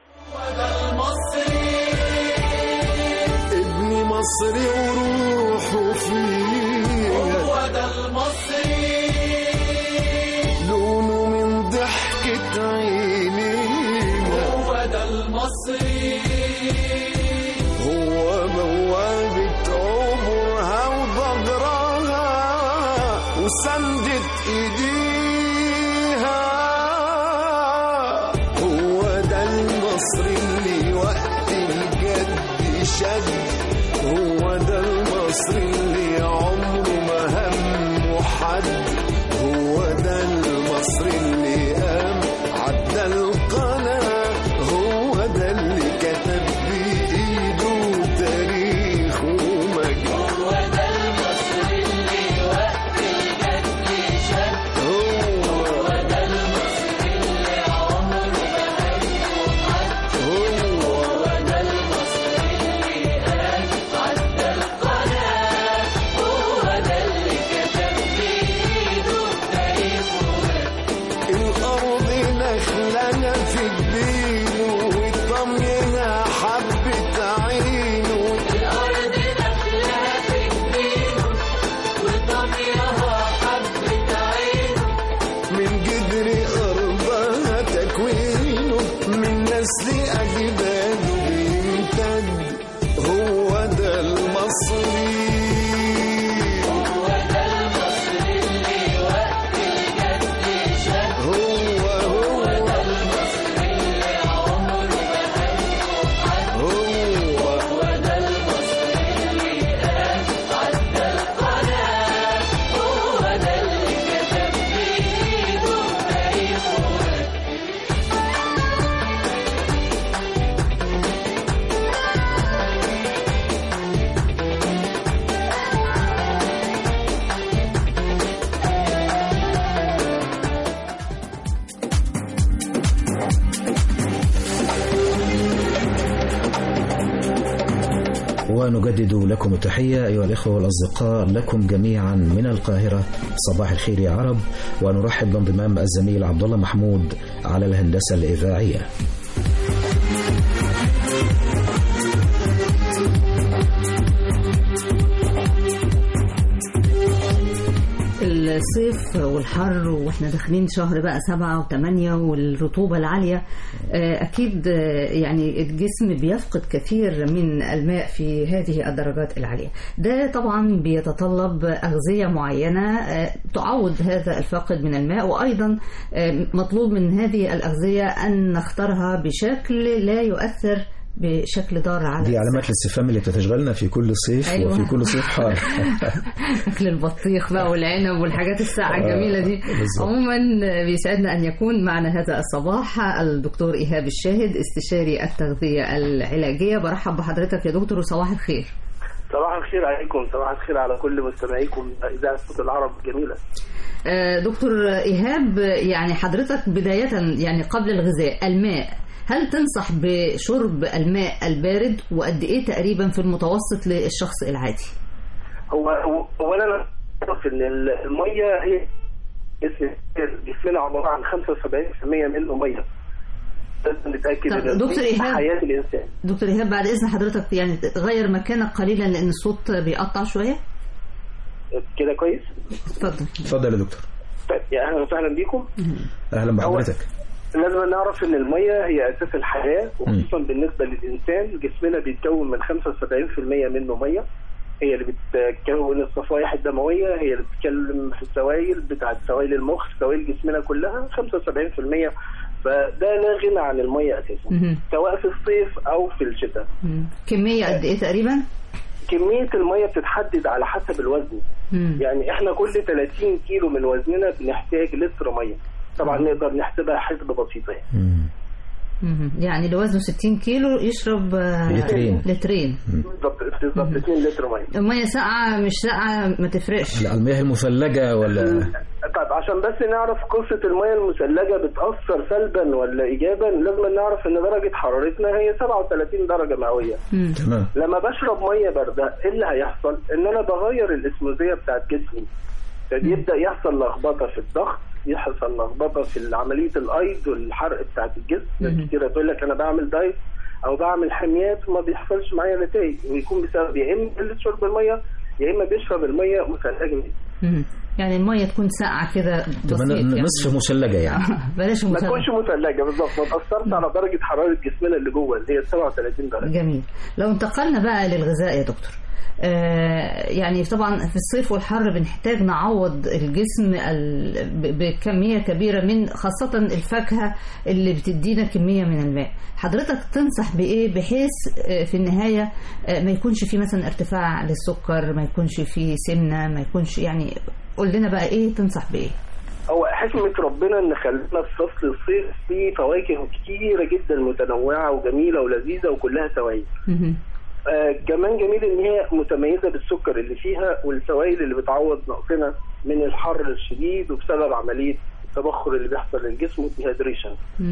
ابني مصري وروحه فيه، هو ده المصري، لونه من ضحكة عينينا، هو ده المصري، هو بوابة عبرها وضجرها وسندة ايديها، هو ده المصري اللي وقت الجد شد، هو ده المصري اللي عمره ما همه حد، هو ده المصري اللي قام عدى القناة، هو ده اللي كتب بإيده تاريخ ومجد، هو ده المصري اللي وقت تكوينه من نسل أجداده بيمتد. هو ده المصري، هو ده المصري اللي وقت الجد شد. هو ده المصري اللي عمره ما هنقول حد. هو ده المصري اللي قام عدى القناة. هو ده اللي كتب بإيده تاريخه. ونجدد لكم التحية أيها الإخوة والأصدقاء لكم جميعا من القاهرة. صباح الخير يا عرب، ونرحب بانضمام الزميل عبد الله محمود على الهندسة الإذاعية. الصيف والحر واحنا داخلين شهر بقى 7 و8 والرطوبة العالية، أكيد يعني الجسم بيفقد كثير من الماء في هذه الدرجات العالية. ده طبعا بيتطلب أغذية معينة تعوض هذا الفاقد من الماء، وأيضا مطلوب من هذه الأغذية أن نختارها بشكل لا يؤثر بشكل ضار على دي علامات الاستفهام اللي بتشغلنا في كل صيف. أيوة. وفي كل صيف حار. أكل البطيخ بقى والعنب والحاجات الساعة الجميلة دي. عموما بيسعدنا أن يكون معنا هذا الصباح الدكتور إيهاب الشاهد، استشاري التغذية العلاجية. برحب بحضرتك يا دكتور وصباح الخير. صباح الخير عليكم، صباح الخير على كل مستمعيكم إذاعة صوت العرب الجميلة. دكتور إيهاب، يعني حضرتك بداية يعني قبل الغذاء الماء، هل تنصح بشرب الماء البارد، وقد ايه تقريبا في المتوسط للشخص العادي؟ هو اولا نعرف ان الميه هي جسمنا عباره عن 75% منه ميه. لازم نتاكد ان دكتور إيهاب، حياه الانسان. دكتور إيهاب بعد اذن حضرتك يعني غير مكانك قليلا لان الصوت بيقطع شويه. كده كويس؟ اتفضل يا دكتور. طيب يا اهلا وسهلا بيكم. اهلا بحضرتك. لازم نعرف ان الميه هي اساس الحياه، وخصوصا بالنسبه للانسان. جسمنا بيتكون من 75% منه ميه، هي اللي بتكون الصفائح الدمويه، هي اللي بتتكلم في السوائل بتاعت سوائل المخ، سوائل جسمنا كلها 75%. فده لا غنى عن الميه اساسا، سواء في الصيف او في الشتاء. كميه قد ايه تقريبا؟ كميه الميه بتتحدد على حسب الوزن. يعني احنا كل 30 كيلو من وزننا بنحتاج لتر ميه. طبعا نقدر نحسبها حسبة بسيطة يعني اللي وزنه 60 كيلو يشرب لترين. بالضبط 2 لتر ميه. الميه ساقعه مش ساقعه ما تفرقش. لا المياه المثلجه ولا؟ طيب عشان بس نعرف قصه الميه المثلجه بتاثر سلبا ولا ايجابا، لازم نعرف ان درجه حرارتنا هي 37 درجه مئويه. تمام. لما بشرب ميه بارده ايه اللي هيحصل؟ ان انا بغير الاسموزيه بتاعت جسمي، فبيبدا يحصل لخبطه في الضغط، يحصل لخبطه في عمليه الايض والحرق بتاعت الجسم. ناس كتير تقول لك انا بعمل دايت او بعمل حميات وما بيحصلش معايا نتائج، ويكون بسبب يا اما قله شرب الميه يا اما بيشرب الميه مثلجه. يعني الميه تكون ساقعه كده بسيط، يعني نصف مثلجه يعني. بلاش ما تكونش مثلجه بالظبط، ما تاثرش على درجه حراره جسمنا اللي جوه اللي هي 37 درجه. جميل. لو انتقلنا بقى للغذاء يا دكتور، يعني طبعا في الصيف والحر بنحتاج نعوض الجسم بكمية كبيرة من خاصة الفاكهة اللي بتدينا كمية من الماء. حضرتك تنصح بإيه بحيث في النهاية ما يكونش فيه مثلا ارتفاع للسكر، ما يكونش فيه سمنة، ما يكونش يعني قول لنا بقى إيه تنصح بإيه؟ هو حكمة ربنا ان خلينا في فصل الصيف في فواكه كتيرة جدا متنوعة وجميلة ولذيذة وكلها سوائل. كمان جميل ان هي متميزه بالسكر اللي فيها والسوائل اللي بتعوض نقصنا من الحر الشديد وبسبب عمليه التبخر اللي بيحصل للجسم والديهيدريشن.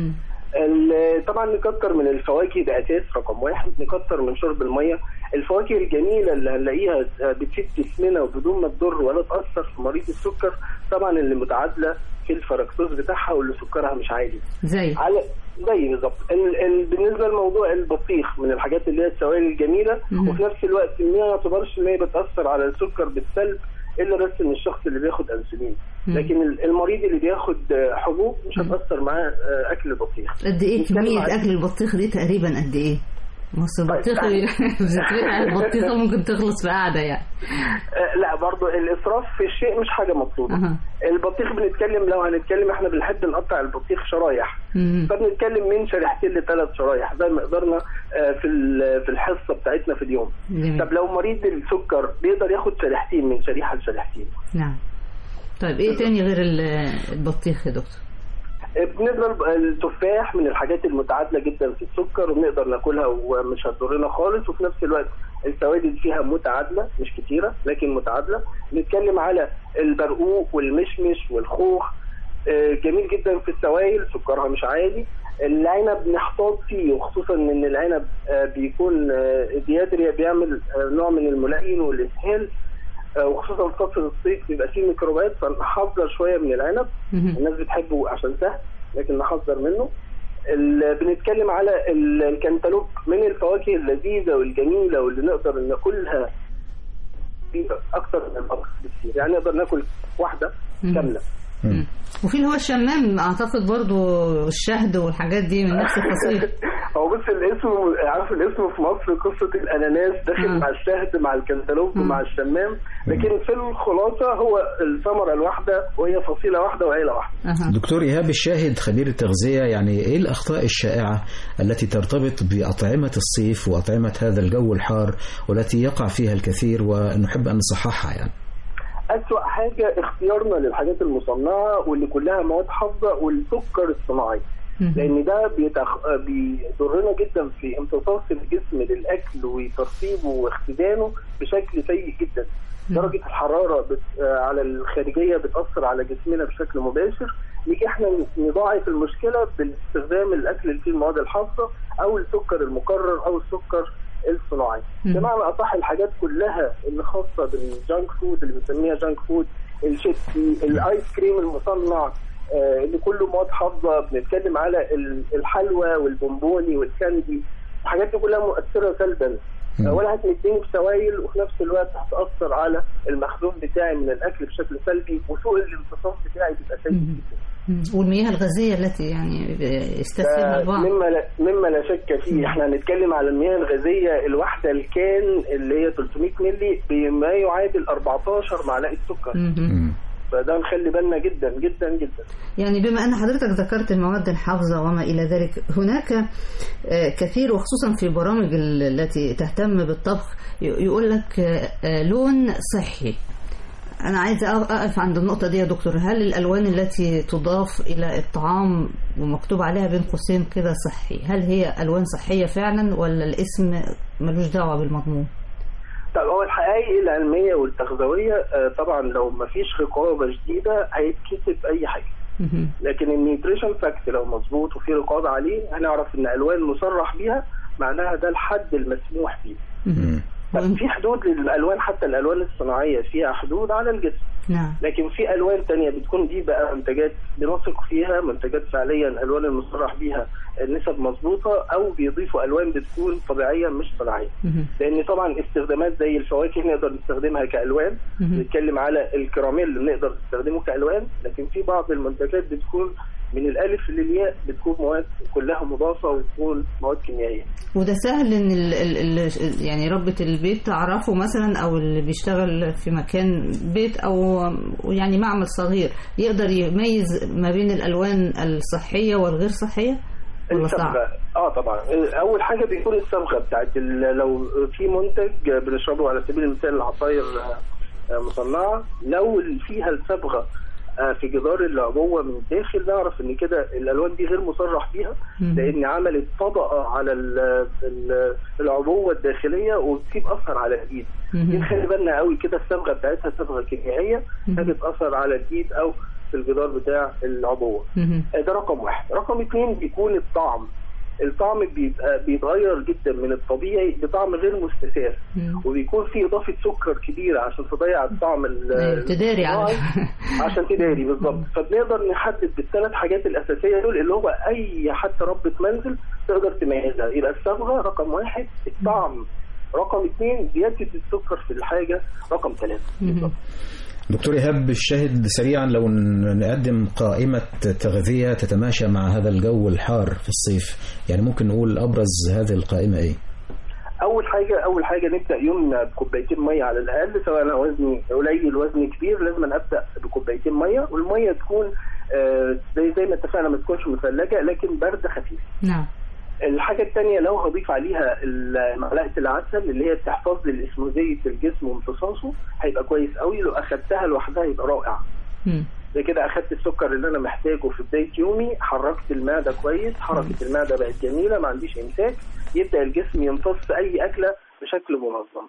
طبعا نكتر من الفواكه ده اساس رقم واحد، نكتر من شرب الميه. الفواكه الجميله اللي هنلاقيها بتفيد جسمنا وبدون ما تضر ولا تاثر في مريض السكر، طبعا اللي متعادله في الفركتوز بتاعها واللي سكرها مش عالي زي بالظبط. بالنسبه لموضوع البطيخ من الحاجات اللي هي السوائل الجميله، وفي نفس الوقت ما تعتبرش ان هي بتاثر على السكر بالسلب، الا بس ان الشخص اللي بياخد انسولين. لكن المريض اللي بياخد حبوب مش هتاثر معاه اكل البطيخ. قد ايه كميه اكل البطيخ دي تقريبا قد ايه؟ مصر البطيخه البطيخه ممكن تخلص في قعده يعني. لا برضو الاسراف في الشيء مش حاجه مطلوبه. البطيخ بنتكلم، لو هنتكلم احنا بنحب نقطع البطيخ شرايح، فبنتكلم من شريحتين ل3 شرايح زي ما قدرنا في الحصه بتاعتنا في اليوم. طب لو مريض السكر بيقدر ياخد شريحتين من شريحه لشريحتين. نعم. طيب ايه تاني غير البطيخ يا دكتور؟ بالنسبه للتفاح من الحاجات المتعادله جدا في السكر وبنقدر ناكلها ومش هتضرنا خالص، وفي نفس الوقت الفوائد فيها متعادله مش كتيره لكن متعادله. نتكلم على البرقوق والمشمش والخوخ، جميل جدا في السوائل، سكرها مش عالي. العنب نحتاط فيه، وخصوصا ان العنب بيكون بيعمل نوع من الملين والاسهال، وخصوصا في فصل الصيف بيبقى فيه ميكروبات، فنحذر شويه من العنب. الناس بتحبه عشان سهل لكن نحذر منه. بنتكلم على الكنتالوب من الفواكه اللذيذه والجميله واللي نقدر ناكلها اكثر من البطيخ بكثير، يعني نقدر ناكل واحده كامله. وفي اللي هو الشمام اعتقد برضو الشهد والحاجات دي من نفس الفصيل. هو بس الاسم، عارف الاسم في مصر قصه الاناناس داخل مع الشهد مع الكنتالوب ومع الشمام، لكن في الخلاصه هو الثمره الواحده وهي فصيله واحده وعيله واحده. دكتور ايهاب الشاهد خبير التغذيه، يعني ايه الاخطاء الشائعه التي ترتبط باطعمه الصيف واطعمه هذا الجو الحار والتي يقع فيها الكثير ونحب ان نصححها يعني؟ أسوأ حاجة اختيارنا للحاجات المصنعة واللي كلها مواد حافظة والسكر الصناعي، لأن ده بيضرنا جدا في امتصاص الجسم للأكل وترطيبه واختزانه بشكل سيء جدا. درجة الحرارة على الخارجية بتأثر على جسمنا بشكل مباشر. نيجي احنا نضاعف المشكلة باستخدام الأكل اللي فيه المواد الحافظة أو السكر المكرر أو السكر الصناعي. بمعنى اصح الحاجات كلها اللي خاصه بالجانك فود اللي بنسميها جانك فود، الشيبسي، الايس كريم المصنع اللي كله مواد حافظه. بنتكلم على الحلوى والبونبوني والكاندي، الحاجات دي كلها مؤثره سلبا، ولا هتمدني بسوائل وفي نفس الوقت هتاثر على المخزون بتاعي من الاكل بشكل سلبي، وسوء الامتصاص بتاعي بيبقى سيء جدا. والمياه الغازية التي يعني استسلمها البعض مما لا شك فيه. احنا هنتكلم على المياه الغازية الواحدة الكان اللي هي 300 مللي بما يعادل 14 معلقة سكر. فده نخلي بالنا جدا جدا جدا. يعني بما أن حضرتك ذكرت المواد الحافظة وما إلى ذلك، هناك كثير وخصوصا في برامج التي تهتم بالطبخ يقول لك لون صحي. أنا عايزة أقف عند النقطة دي يا دكتور. هل الألوان التي تضاف إلى الطعام ومكتوب عليها بين قوسين كده صحي، هل هي ألوان صحية فعلا ولا الاسم ملوش دعوة بالمضمون؟ طب هو الحقائق العلمية والتغذوية طبعا لو ما فيش رقابة جديدة هيتكتب أي حاجة، لكن النيوتريشن فاكت لو مظبوط وفي رقابة عليه هنعرف إن ألوان مصرح بيها معناها ده الحد المسموح فيه. في حدود للألوان، حتى الألوان الصناعية فيها حدود على الجسم. نعم. لكن في ألوان تانية بتكون دي بقى منتجات بنثق فيها، منتجات فعليا الألوان المصرح بيها النسب مظبوطة، أو بيضيفوا ألوان بتكون طبيعية مش صناعية. لأن طبعا استخدامات زي الفواكه نقدر نستخدمها كألوان، نتكلم على الكراميل اللي نقدر نستخدمه كألوان، لكن في بعض المنتجات بتكون من الألف للياء بتكون مواد كلها مضافة وتكون مواد كيميائية. وده سهل إن يعني ربة البيت تعرفه مثلا، أو اللي بيشتغل في مكان بيت أو يعني معمل صغير يقدر يميز ما بين الألوان الصحية والغير صحية؟ الصبغة طبعا. أول حاجة بيكون الصبغة بتاعت لو في منتج بنشربه على سبيل المثال العصاير مصنعة، لو فيها الصبغة في جدار العبوة من الداخل نعرف ان كده الالوان دي غير مصرح بيها، لان عملت طبقة على العبوة الداخلية وبتسيب اثر على الايد. دي نخلي بالنا قوي كده، الصبغة بتاعتها صبغة كيميائية بتأثر على الايد او في الجدار بتاع العبوة. ده رقم واحد. رقم 2 بيكون الطعم بيتغير جدا من الطبيعي بطعم غير مستساغ، وبيكون فيه إضافة سكر كبيرة عشان تضيع الطعم تداري عشان تداري بالضبط. فبنقدر نحدد بالثلاث حاجات الأساسية دول اللي هو أي حتى ربة منزل تقدر تميزها. يبقى الصبغة رقم 1، الطعم رقم 2 زياده السكر في الحاجه رقم 3. دكتور إيهاب الشاهد، سريعا لو نقدم قائمة تغذية تتماشى مع هذا الجو الحار في الصيف، يعني ممكن نقول أبرز هذه القائمة إيه؟ أول حاجة نبدأ يومنا بكوبايتين مية على الأقل، سواء أنا وزني قليل وزني كبير لازم أبدأ بكوبايتين مية، والمية تكون زي ما اتفقنا ما تكونش مثلجة لكن برد خفيف. نعم. الحاجة الثانية لو هضيف عليها معلقة العسل اللي هي بتحفظ لي الاسموزية الجسم وامتصاصه هيبقى كويس قوي، لو أخدتها لوحدها يبقى رائع. زي كده أخدت السكر اللي أنا محتاجه في بداية يومي، حركت المعدة كويس، حركة المعدة بقت جميلة، ما عنديش إمساك، يبدأ الجسم يمتص أي أكلة بشكل منظم.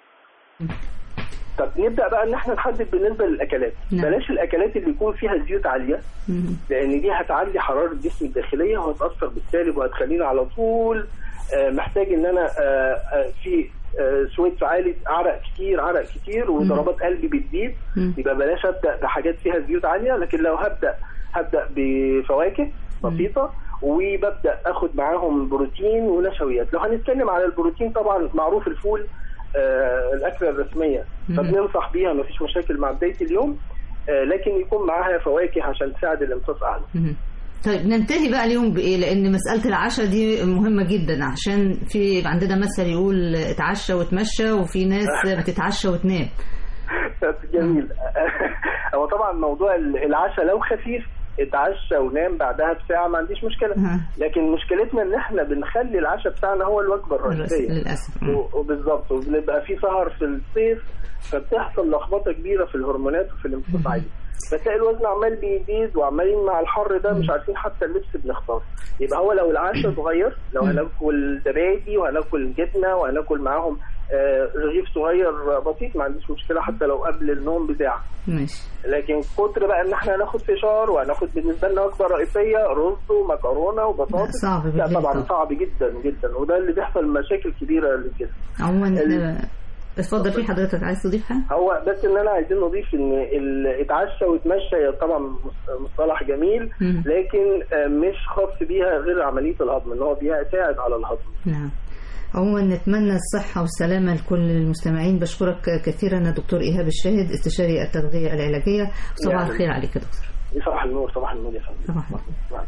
طب نبدأ بقى ان احنا نحدد بالنسبة للأكلات. بلاش الأكلات اللي يكون فيها زيوت عالية، لأن دي هتعلي حرارة الجسم الداخلية وهتأثر بالسالب وهتخليني على طول محتاج ان انا في سويت عالي، عرق كتير وضربات قلبي بتزيد. يبقى بلاش أبدأ بحاجات فيها زيوت عالية، لكن لو هبدأ بفواكه بسيطة وببدأ أخد معاهم بروتين ونشويات. لو هنتكلم على البروتين طبعا معروف الفول الأكلة الرسمية فبننصح بيها، مفيش مشاكل مع بداية اليوم، لكن يكون معاها فواكه عشان تساعد الامتصاص أعلى. طيب ننتهي بقى اليوم بإيه؟ لأن مسألة العشاء دي مهمة جدا، عشان في عندنا مثل يقول اتعشى وتمشى، وفي ناس بتتعشى وتنام. جميل. هو طبعا موضوع العشاء لو خفيف اتعشى ونام بعدها بساعة ما عنديش مشكلة، لكن مشكلتنا ان احنا بنخلي العشاء بتاعنا هو الوجبة الرئيسية للأسف. وبالظبط، وبنبقى في سهر في الصيف فبتحصل لخبطة كبيرة في الهرمونات وفي الامتصاص عالي، فتلاقي الوزن عمال بيزيد وعمالين مع الحر ده مش عارفين حتى اللبس بنختار. يبقى هو لو العشاء صغير، لو هناكل زبادي وهناكل جبنة وهناكل معاهم رغيف صغير بسيط ما عنديش مشكلة حتى لو قبل النوم بساعة. ماشي. لكن كتر بقى ان احنا هناخد فشار وهناخد بالنسبة لنا وجبة رئيسية رز ومكرونة وبطاطس، صعب لا طبعا صعب جدا جدا، وده اللي بيحصل مشاكل كبيرة للجسم. عموما اتفضل، في حضرتك عايز تضيف حاجة؟ هو بس ان انا عايزين نضيف ان اتعشى وتمشى طبعا مصطلح جميل، لكن مش خاص بيها غير عملية الهضم، ان هو بيساعد على الهضم. نعم. عموما نتمنى الصحة والسلامة لكل المستمعين. بشكرك كثيرا دكتور إيهاب الشاهد، استشاري التغذية العلاجية. صباح الخير عليك يا دكتور. صباح النور. صباح النور يا فندم. صباح النور.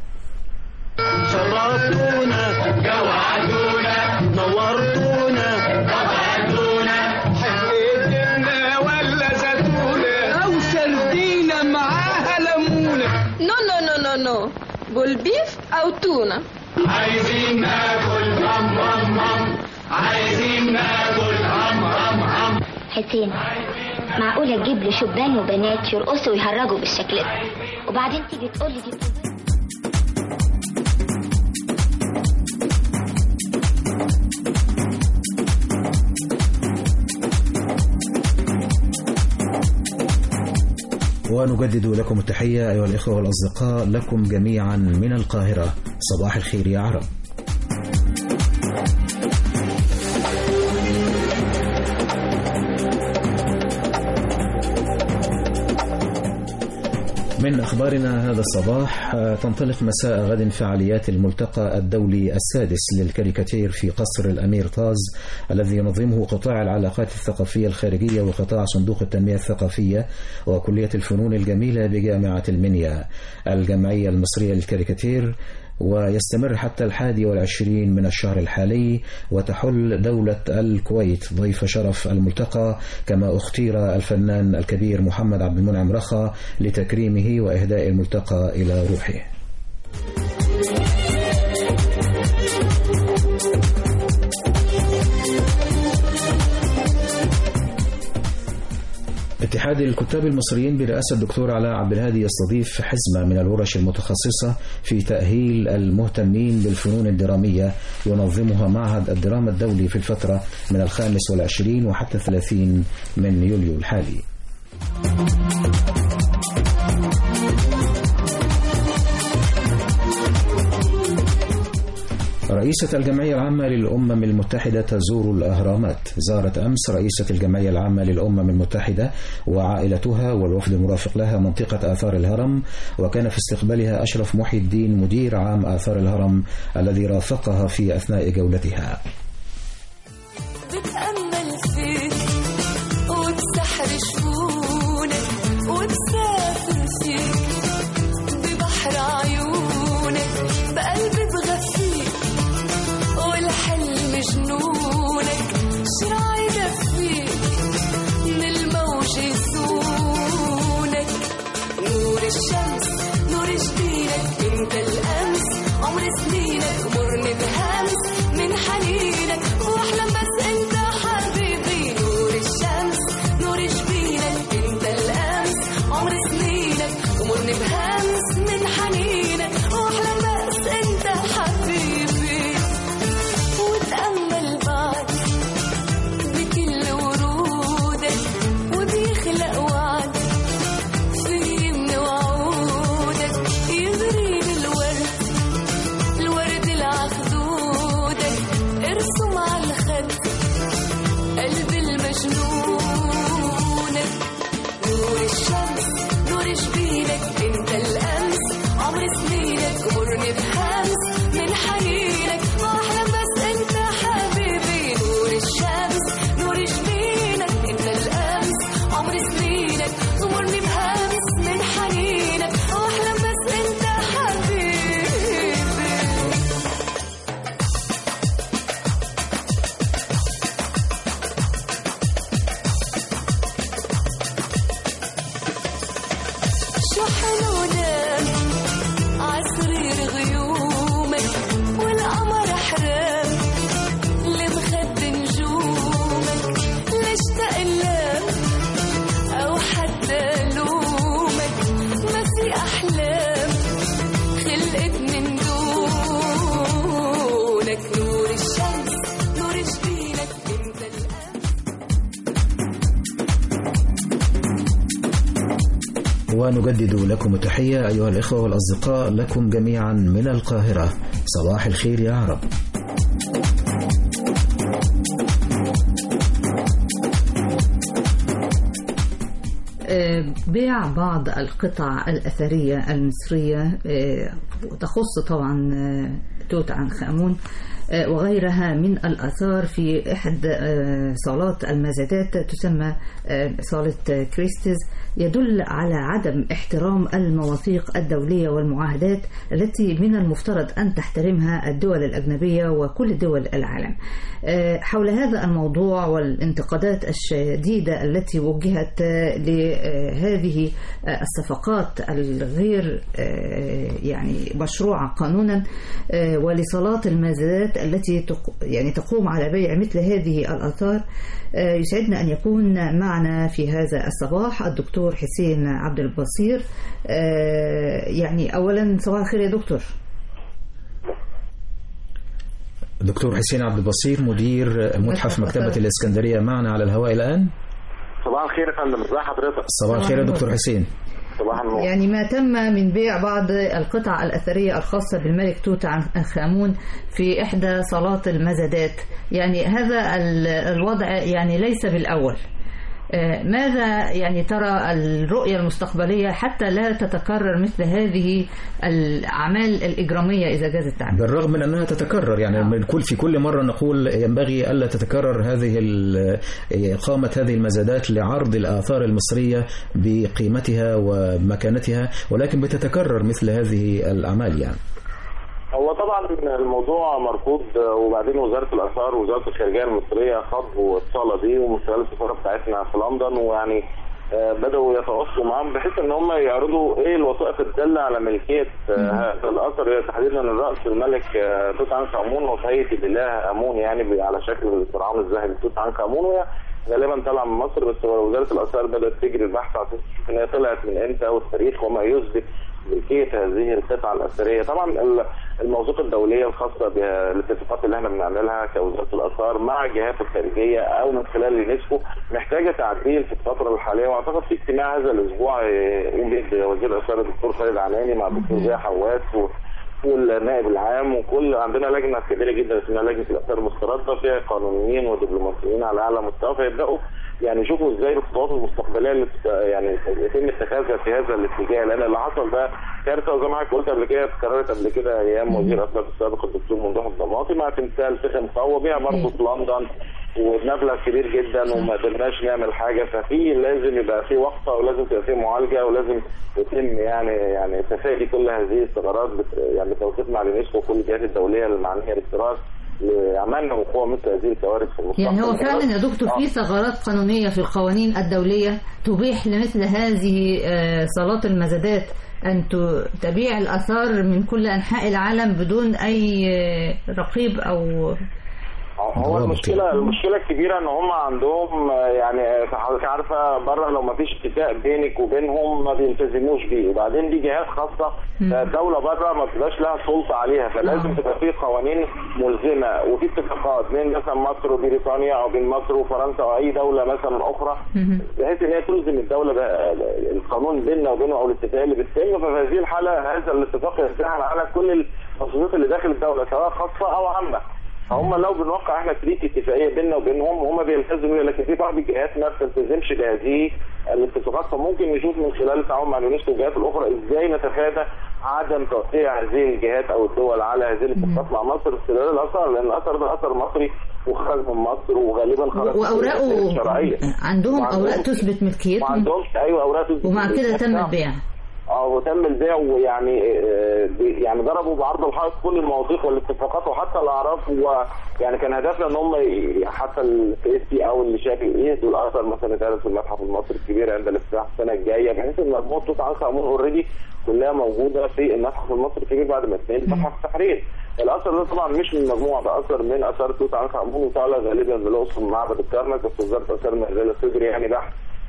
شرفتونا، جوعتونا، نورتونا، طبعتونا، حبيتنا ولا زيتونة أو سردينة معاها ليمونة. نو بالبيف أو تونة. عايزين ناكل هم عايزين ناكل هم. حسين، معقولة تجيب لي شبان وبنات يرقصوا ويهرجوا بالشكل ده وبعدين تيجي تقول لي دي ونجدد لكم التحية أيها الإخوة والأصدقاء، لكم جميعا من القاهرة. صباح الخير يا عرب. من أخبارنا هذا الصباح، تنطلق مساء غد فعاليات الملتقى الدولي السادس للكاريكاتير في قصر الأمير طاز الذي ينظمه قطاع العلاقات الثقافية الخارجية وقطاع صندوق التنمية الثقافية وكلية الفنون الجميلة بجامعة المنيا. الجمعية المصرية للكاريكاتير ويستمر حتى 21 من الشهر الحالي، وتحل دولة الكويت ضيف شرف الملتقى، كما اختير الفنان الكبير محمد عبد المنعم رخا لتكريمه وإهداء الملتقى إلى روحه. اتحاد الكتاب المصريين برئاسة الدكتور علاء عبد الهادي يستضيف حزمة من الورش المتخصصة في تأهيل المهتمين بالفنون الدرامية ينظمها معهد الدراما الدولي في الفترة من 25 وحتى 30 من يوليو الحالي. رئيسة الجمعية العامة للأمم المتحدة تزور الأهرامات. زارت أمس رئيسة الجمعية العامة للأمم المتحدة وعائلتها والوفد المرافق لها منطقة آثار الهرم، وكان في استقبالها أشرف محي الدين مدير عام آثار الهرم الذي رافقها في أثناء جولتها. بتأمل ونجدد لكم التحية أيها الإخوة والأصدقاء لكم جميعا من القاهرة. صباح الخير يا عرب. بيع بعض القطع الأثرية المصرية تخص طبعا توت عنخ آمون وغيرها من الآثار في إحدى صالات المزادات تسمى صالة كريستيز، يدل على عدم احترام المواثيق الدولية والمعاهدات التي من المفترض أن تحترمها الدول الأجنبية وكل دول العالم. حول هذا الموضوع والانتقادات الشديدة التي وجهت لهذه الصفقات الغير يعني مشروعة قانونا ولصالات المزادات التي يعني تقوم على بيع مثل هذه الآثار، يسعدنا أن يكون معنا في هذا الصباح الدكتور حسين عبد البصير. يعني أولا صباح الخير يا دكتور. دكتور حسين عبد البصير مدير متحف مكتبة الإسكندرية معنا على الهواء الآن. صباح الخير يا فندم، ازي حضرتك؟ صباح الخير يا دكتور حسين. صباح النور. يعني ما تم من بيع بعض القطع الأثرية الخاصة بالملك توت عنخ آمون في إحدى صالات المزادات، يعني هذا الوضع يعني ليس بالأول. ماذا يعني ترى الرؤية المستقبلية حتى لا تتكرر مثل هذه الأعمال الإجرامية إذا جاز التعبير؟ بالرغم من أنها تتكرر، يعني من في كل مرة نقول ينبغي ألا تتكرر هذه إقامة هذه المزادات لعرض الآثار المصرية بقيمتها ومكانتها، ولكن بتتكرر مثل هذه الأعمال. يعني هو طبعا الموضوع مرفوض، وبعدين وزارة الآثار ووزارة الخارجية المصرية خاطبوا الصالة دي ومن خلال السفارة بتاعتنا في لندن، ويعني بدأوا يتواصلوا معهم بحيث ان هم يعرضوا ايه الوثائق الدالة على ملكية هذا الأثر، تحديدا الرأس الملك توت عنخ آمون وهيئة الإله آمون، يعني على شكل الفرعون الذهبي توت عنخ آمون، وهي غالبا طالعة من مصر، بس وزارة الآثار بدأت تجري البحث على اساس تشوف ان هي طلعت من امتى والتاريخ وما يثبت ملكية هذه القطعة الأثرية. طبعا الموثوقة الدولية الخاصة بالاتفاقات اللي احنا بنعملها كوزارة الآثار مع الجهات الخارجية أو من خلال اليونسكو محتاجة تعديل في الفترة الحالية، وأعتقد في اجتماع هذا الأسبوع يقوم به وزير الآثار الدكتور خالد عناني مع الدكتور زاهي حواس والنائب العام، وكل عندنا لجنة كبيرة جدا اسمها لجنة الآثار المستردة فيها قانونيين ودبلوماسيين على أعلى مستوى، فيبدأوا يعني يشوفوا ازاي الخطوات المستقبليه اللي يعني يتم اتخاذها في هذا الاتجاه، لان اللي حصل ده كارثه، وزي ما حضرتك قلت قبل كده اتكررت قبل كده ايام وزير الآثار السابق الدكتور ممدوح الضماطي مع تمثال فخم قوه بيع برضه في لندن وبمبلغ كبير جدا وما قدرناش نعمل حاجه. ففي لازم يبقى في وقفه ولازم تبقى في معالجه ولازم يتم يعني تفادي كل هذه الثغرات يعني بتوثيق مع اليونسكو وكل الجهات الدوليه المعنيه بالتراث عملنا وقوع مثل هذه الكوارث في المستقبل. يعني هو فعلا يا دكتور في ثغرات قانونية في القوانين الدولية تبيح لمثل هذه صالات المزادات أن تبيع الآثار من كل أنحاء العالم بدون أي رقيب أو هو المشكلة الكبيرة ان هم عندهم يعني حضرتك عارفة بره لو ما فيش اتفاق بينك وبينهم ما بيلتزموش بيه، وبعدين دي جهات خاصة الدولة بره ما بتبقاش لها سلطة عليها، فلازم تبقى في قوانين ملزمة وفي اتفاقات بين مثلا مصر وبريطانيا او بين مصر وفرنسا او اي دولة مثلا اخرى بحيث ان هي تلزم الدولة القانون بيننا وبينه او الاتفاق اللي بتتم. ففي هذه الحالة هذا الاتفاق يسهل على كل المصروفات اللي داخل الدولة سواء خاصة او عامة. هم لو بنوقع احنا شريك اتفاقيه بيننا وبينهم هم بيلتزموا، لكن في بعض الجهات ما بتلتزمش بهذه الاتفاقات، فممكن نشوف من خلال التعاون مع اليونسكو والجهات الاخرى ازاي نتفادى عدم توقيع هذه الجهات او الدول على هذه الاتفاقات مع مصر استغلال الاثر، لان الاثر ده اثر مصري وخرج من مصر وغالبا خرج واوراقه شرعيه، عندهم اوراق تثبت ملكيتهم وعندهم ايوه اوراق تثبت ومع كده تم البيع. وتم البيع، ويعني يعني ضربوا بعرض الحائط كل المواثيق والاتفاقات وحتى الاعراف، ويعني كان هدفنا ان هم حتى الكريستي او اللي شاف يهدوا الاثر مثلا يتعرض في المتحف المصري الكبير عند الافتتاح السنه الجايه، بحيث ان مجموعه توت عنخ آمون اوريدي كلها موجوده في المتحف المصري الكبير بعد ما اتنقل متحف التحرير. الاثر ده طبعا مش من مجموعه، ده اثر من اثار توت عنخ آمون وطالع غالبا بالاقصر من معبد الكرنك، بس وزاره الاثار المهزله الصدري يعني بحث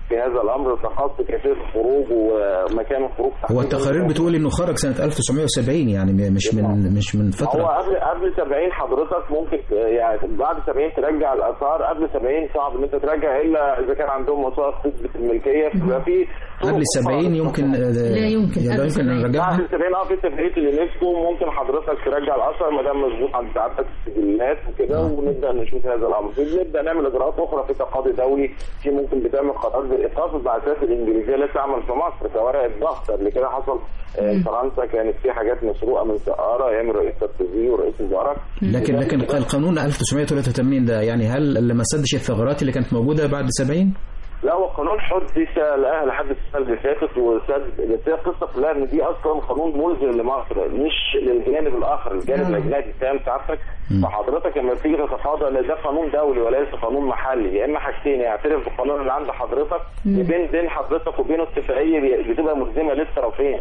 في هذا الامر، تخصص كيفيه الخروج ومكان الخروج. هو التقارير بتقول انه خرج سنه 1970 يعني مش من فتره. هو قبل 70 حضرتك ممكن يعني بعد 70 ترجع الاثار، قبل 70 صعب ان انت ترجع الا اذا كان عندهم وثائق تثبت الملكيه. فبقى في قبل 70 يمكن لا يمكن نرجعها. بعد 70 في اتفاقيه اليونسكو ممكن حضرتك ترجع الاثر ما دام مظبوط عند سعادتك السجلات وكده، ونبدا نشوف هذا الامر. نبدا نعمل اجراءات اخرى في تقاضي دولي، في ممكن بتعمل قرارات بالايقاف البعثات الانجليزيه اللي تعمل في مصر كورق الضغط. قبل كده حصل فرنسا كانت في حاجات مسروقه من سقاره ايام الرئيس ساركوزي ورئيس مبارك. لكن القانون 1983 ده يعني هل ما سدش الثغرات اللي كانت موجوده بعد 70؟ لا، هو قانون حدث لحد السنه اللي فاتت، بس هي القصه كلها ان دي اصلا قانون ملزم لمصر مش للجانب الاخر، الجانب الاجنبي. فاهم سعادتك؟ فحضرتك لما تيجي تتقاضى ان ده قانون دولي وليس قانون محلي، يا اما حاجتين: يعترف بالقانون اللي عند حضرتك، بين حضرتك وبينه اتفاقيه بتبقى ملزمه للطرفين.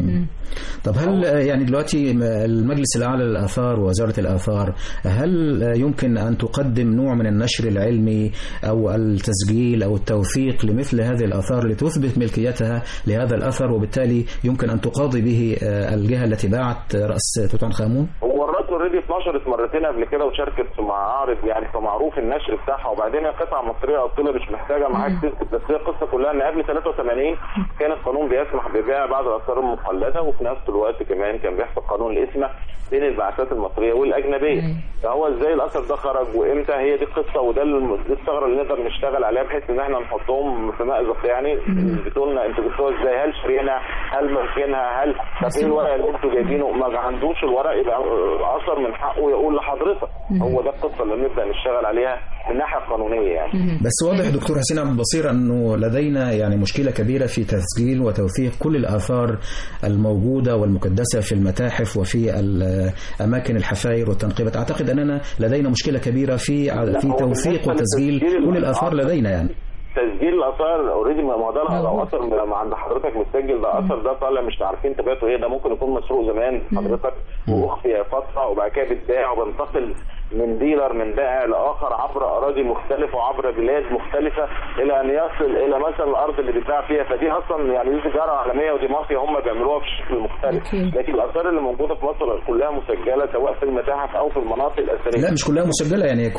طب هل يعني دلوقتي المجلس الاعلى للاثار ووزاره الاثار هل يمكن ان تقدم نوع من النشر العلمي او التسجيل او التوثيق لمثل هذه الاثار لتثبت ملكيتها لهذا الاثر، وبالتالي يمكن ان تقاضي به الجهه التي باعت راس توت عنخ امون؟ هو الراس اوريدي اتنشرت مرتين قبل كده وشاركت في معارض يعني، فمعروف النشر بتاعها. وبعدين قطعه مصريه اصيله مش محتاجه معاك تثبت. بس هي القصه كلها ان قبل 83 كان القانون بيسمح ببيع بعض الاثار المقلده، وفي نفس الوقت كمان كان بيحصل قانون الاسمه بين البعثات المصريه والاجنبيه. فهو ازاي الاثر ده خرج وامتى؟ هي دي القصه، وده الثغره اللي نقدر نشتغل عليها بحيث ان احنا نحطهم في مأزق. يعني بتقول لنا انتوا جبتوها ازاي؟ هل شرينا؟ هل ملكينها؟ هل طب ايه الورق اللي انتوا جايبينه؟ ما عندوش الورق يبقى اثر من حقه يقول لحضرتك. هو ده القصه اللي نبدا نشتغل عليها من الناحيه القانونيه يعني. بس واضح دكتور حسين عبد البصير انه لدينا يعني مشكله كبيره في تسجيل وتوثيق كل الاثار الموجوده والمكدسه في المتاحف وفي اماكن الحفاير والتنقيبات. اعتقد اننا لدينا مشكله كبيره في توثيق وتسجيل كل الاثار لدينا يعني. تسجيل الاثار اوريدي معضله. لو اثر ما عند حضرتك متسجل، ده اثر ده طالع مش عارفين تبعته ايه، ده ممكن يكون مسروق زمان حضرتك واخفي فتره وبعد كده بيتباع وبينتقل من ديلر من بائع لاخر عبر اراضي مختلفه وعبر بلاد مختلفه الى ان يصل الى مثلا الارض اللي بيتباع فيها. فدي اصلا يعني دي تجاره عالميه ودي مافيا هم بيعملوها بشكل مختلف. لكن الاثار اللي موجوده في مصر كلها مسجله سواء في المتاحف او في المناطق الاثريه. لا مش كلها مسجله يعني،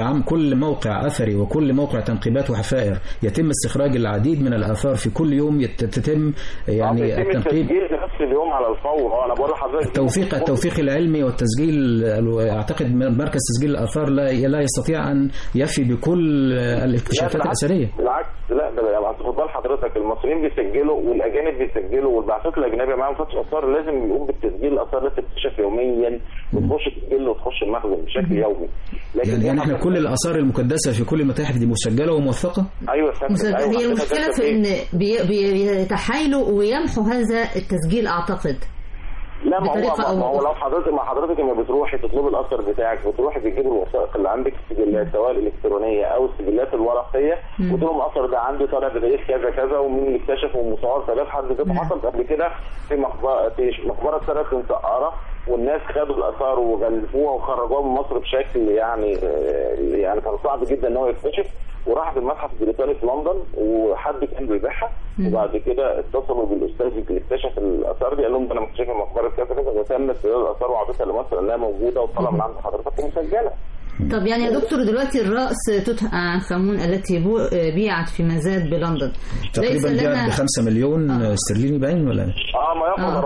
كل موقع اثري وكل موقع تنقيبات وحفائر يتم استخراج العديد من الاثار في كل يوم تتم يعني التنقيب نفس اليوم على الفور. انا بقول لحضرتك التوثيق العلمي والتسجيل. اعتقد مركز تسجيل الاثار لا يستطيع ان يفي بكل الاكتشافات الاثريه. بالعكس، لا ده يعني خد بال حضرتك، المصريين بيسجلوا والاجانب بيسجلوا والبعثات الاجنبيه معاهم فتش اثار لازم يقوم بالتسجيل. الاثار لازم تكتشف يوميا وتخش تسجل وتخش المخزن بشكل يومي. يعني احنا كل الاثار المكدسه في كل المتاحف دي مسجله وموثقه. ايوه هي المشكله في ان بيتحايلوا ويمحوا هذا التسجيل اعتقد. لا ما هو لو حضرتك لما بتروحي تطلبي الاثر بتاعك بتروحي تجيبي الوثائق اللي عندك السجلات سواء الالكترونيه او السجلات الورقيه وتقول لهم الاثر ده عندي طالع بتاريخ كذا كذا ومين اللي اكتشفه ومصور كذا. حد ذاته حصل قبل كده في مقبره سنه سقاره والناس خدوا الاثار وغلفوها وخرجوها من مصر بشكل يعني كان صعب جدا ان هو يكتشف. وراحت المتحف البريطاني في لندن وحد كان بيبيعها وبعد كده اتصلوا بالاستاذ اللي اكتشف الاثار دي قال لهم ده انا مكتشف مقبره كذا كذا وتم استغلال الاثار وعطيتها لمصر لانها موجوده وطلع من عند حضرتك ومسجله. طب يعني يا دكتور دلوقتي الرأس توت عنخ آمون التي بيعت في مزاد بلندن تقريبا بيعت ب5 مليون استرليني باين ولا ما ياخذ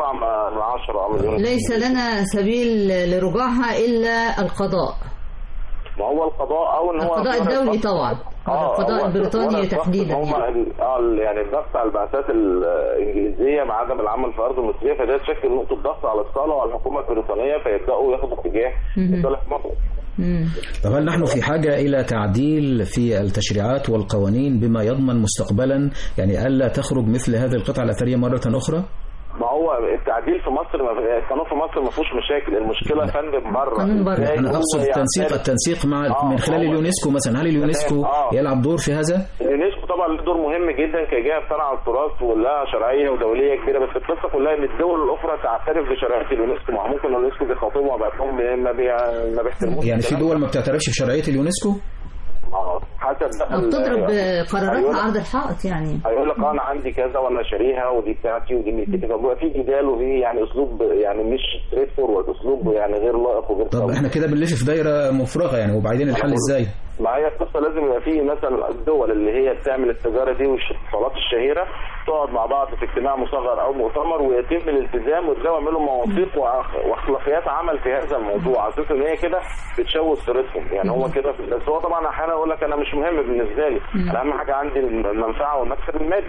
4.7 مليون. ليس لنا سبيل لرجوعها الا القضاء. ما هو القضاء او ان هو القضاء الدولي طبعا. القضاء البريطاني تحديدا يعني الضغط على البعثات الانجليزيه مع عدم العمل في ارض مصريه فده تشكل نقطه ضغط على الصاله وعلى الحكومه البريطانيه فيبداوا ياخدوا اتجاه لصالح مصر. طب هل نحن في حاجه الى تعديل في التشريعات والقوانين بما يضمن مستقبلا يعني الا تخرج مثل هذه القطع الاثريه مره اخرى؟ ما هو التعديل في مصر القانون في مصر ما فيهوش مشاكل. المشكله يا فندم بره. انا اقصد التنسيق مع من خلال اليونسكو مثلا. هل اليونسكو يلعب دور في هذا؟ اليونسكو طبعا له دور مهم جدا كجهه بترعى التراث ولها شرعيه ودوليه كبيره بس القصه كلها ان الدول الاخرى تعترف بشرعيه اليونسكو. ممكن اليونسكو بيخاطبوا وبعتهم ما بيحترموش يعني في دول ما بتعترفش بشرعيه اليونسكو؟ حسب او تضرب قرارات عرض الحائط يعني. هيقول لك انا عندي كذا وانا شاريها ودي بتاعتي ودي ملكتي، فبقى في جدال وفي يعني اسلوب يعني مش ستريت فورورد، اسلوب يعني غير لائق وغير طب احنا كده بنلف في دايره مفرغه يعني، وبعدين الحل ازاي؟ ما هي القصه لازم يبقى في مثلا الدول اللي هي بتعمل التجاره دي والصالات الشهيره تقعد مع بعض في اجتماع مصغر او مؤتمر ويتم الالتزام ويبداوا يعملوا مواثيق واخلاقيات عمل في هذا الموضوع، على اساس ان هي كده بتشوه سيرتهم يعني. هو كده، بس هو طبعا احيانا يقول لك انا مش مهم بالنسبه لي، انا اهم حاجه عندي المنفعه والمكسب المادي،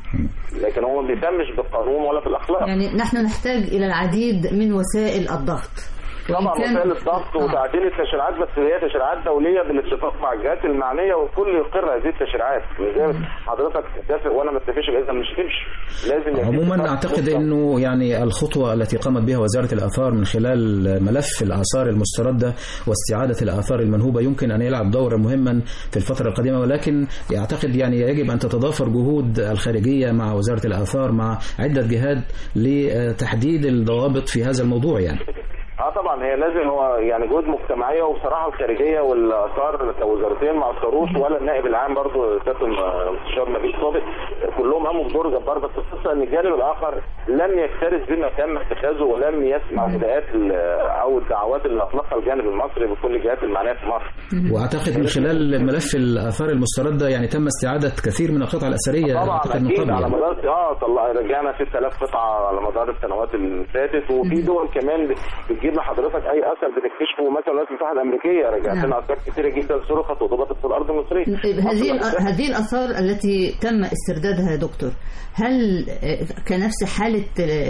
لكن هو ما بيهتمش بالقانون ولا بالاخلاق. يعني نحن نحتاج الى العديد من وسائل الضغط، طبعا وسائل الضغط وتعديل التشريعات، بس هي تشريعات دوليه بالاتفاق مع الجهات المعنيه والكل يقر هذه التشريعات. زي حضرتك تتفق وانا ما اتفقش اذا مش تمشي. لازم عموما اعتقد انه يعني الخطوه التي قامت بها وزاره الاثار من خلال ملف الاثار المسترده واستعاده الاثار المنهوبه يمكن ان يلعب دورا مهما في الفتره القادمه، ولكن اعتقد يعني يجب ان تتضافر جهود الخارجيه مع وزاره الاثار مع عده جهات لتحديد الضوابط في هذا الموضوع يعني. طبعا هي لازم، هو يعني جهود مجتمعيه، وبصراحه الخارجيه والاثار كوزارتين ما اثروش، ولا النائب العام برضه سياده المستشار نبيل صادق، كلهم قاموا بدور جبار. بس القصه ان الجانب الاخر لم يكترث بما تم اتخاذه ولم يسمع نداءات او الدعوات اللي اطلقها الجانب المصري بكل الجهات المعنيه في مصر. واعتقد من خلال ملف الاثار المسترده يعني تم استعاده كثير من القطع الاثريه طبعا اكيد على يعني. مدار رجعنا 6000 قطعه على مدار السنوات اللي فاتت، وفي دول كمان بتجيب لحضرتك اي اثر بتكتشفه، مثلا الولايات المتحده الامريكيه رجعت لنا اثار كثيره جدا سرقت وضبطت في الارض المصريه. هذه الاثار التي تم استردادها يا دكتور، هل كنفس حاله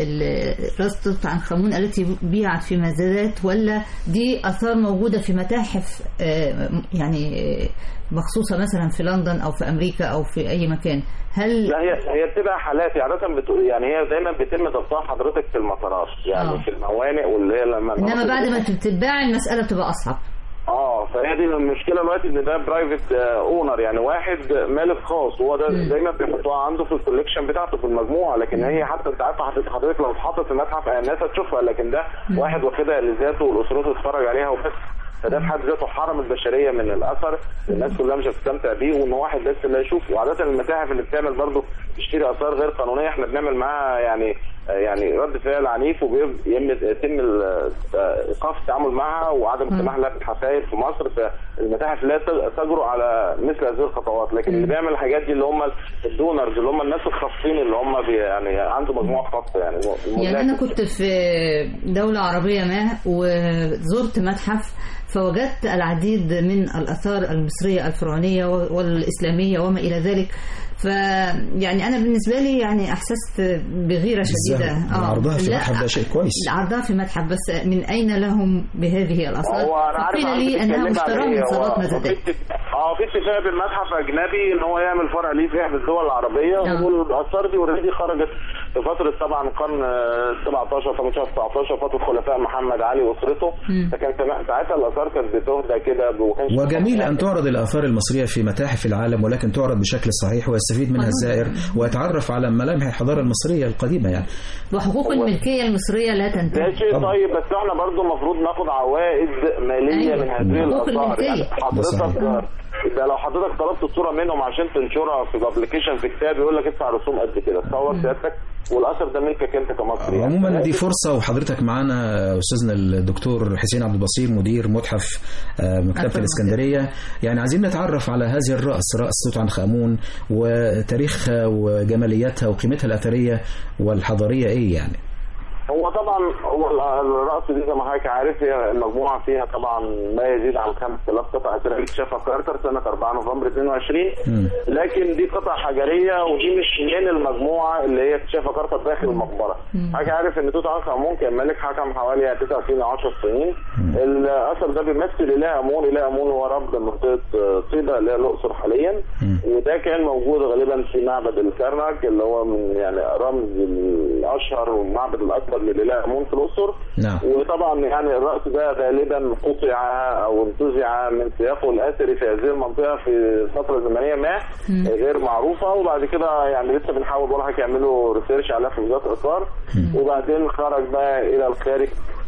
راس توت عنخ امون التي بيعت في مزادات، ولا دي اثار موجوده في متاحف يعني مخصوصه مثلا في لندن او في امريكا او في اي مكان؟ لا هي بتبقى حالات عادة يعني هي دايما بيتم ضبطها حضرتك في المطارات يعني في الموانئ، واللي هي لما انما بعد ما تتباع المسألة بتبقى اصعب. فهي دي المشكله دلوقتي، ان ده برايفت اونر يعني واحد مالك خاص، هو ده دايما بيحطوها عنده في الكوليكشن بتاعته في المجموعه، لكن هي حتى انت عارف حضرتك لو اتحطت في متحف الناس هتشوفها، لكن ده واحد واخدها لذاته والاسرته تتفرج عليها وبس. فده في حد ذاته حرم البشريه من الاثر، الناس كلها مش هتستمتع بيه، وان واحد بس اللي هيشوفه. وعاده المتاحف اللي بتعمل برضه تشتري اثار غير قانونيه احنا بنعمل معاها يعني رد فعل عنيف، ويتم ايقاف التعامل معها وعدم السماح لها بالحفاير في مصر. فالمتاحف لا تجرؤ على مثل هذه الخطوات، لكن اللي بيعمل الحاجات دي اللي هم الدونرز، اللي هم الناس الخاصين اللي هم يعني عنده مجموعه خاصه يعني انا كنت في دوله عربيه ما وزرت متحف، فوجدت العديد من الآثار المصرية الفرعونية والإسلامية وما إلى ذلك. فيعني أنا بالنسبة لي يعني أحسست بغيرة شديدة. عرضها في متحف ده شيء كويس. عرضها في متحف، بس من أين لهم بهذه الآثار؟ فقيل لي أنها مشتراه من صالات مزادات. في اتفاق بالمتحف أجنبي إن هو يعمل فرع ليه في إحدى الدول العربية، والآثار دي اوريدي خرجت في فترة طبعا القرن 17 18 19 فترة خلفاء محمد علي وأسرته، فكان ساعتها الآثار كانت بتهدى كده. وجميل أن تعرض الآثار المصرية في متاحف العالم، ولكن تعرض بشكل صحيح ويستفيد منها الزائر ويتعرف على ملامح الحضارة المصرية القديمة يعني. وحقوق الملكية المصرية لا تنتهي. ده شيء طيب، بس احنا برضو المفروض ناخد عوائد مالية من هذه الآثار. يعني حضرتك ده لو حضرتك طلبت الصورة منهم عشان تنشرها في ابلكيشن في كتاب يقول لك ادفع رسوم قد كده، تصور سيادتك والاثر ده ملكك انت كمصري. عموما دي فرصه، وحضرتك معانا استاذنا الدكتور حسين عبد البصير مدير متحف مكتبه الاسكندريه، يعني عايزين نتعرف على هذه راس توت عنخ امون وتاريخها وجمالياتها وقيمتها الاثريه والحضاريه ايه يعني. هو طبعا الرأس دي زي ما حضرتك عارف هي المجموعة فيها طبعا ما يزيد عن 5000 قطعة أثرية اكتشفها كارتر سنة 4 نوفمبر 22. لكن دي قطع حجرية ودي مش من المجموعة اللي هي اكتشفها كارتر داخل المقبرة. حضرتك عارف ان توت عنخ آمون كان ملك حكم حوالي 29 10 سنين. الأثر ده بيمثل إله آمون. إله آمون هو رب منطقة طيبة اللي هي الأقصر حاليا، وده كان موجود غالبا في معبد الكرنك اللي هو من يعني رمز الأشهر والمعبد الأكبر للإله آمون في الأقصر. وطبعا يعني الرأس ده غالبا قطع أو انتزع من سياقه الأثري في هذه المنطقة في فترة زمنية ما غير معروفة، وبعد كده يعني لسه بنحاول برضه يعملوا ريسيرش عليها في وزارة الآثار، وبعدين خرج بقى إلى الخارج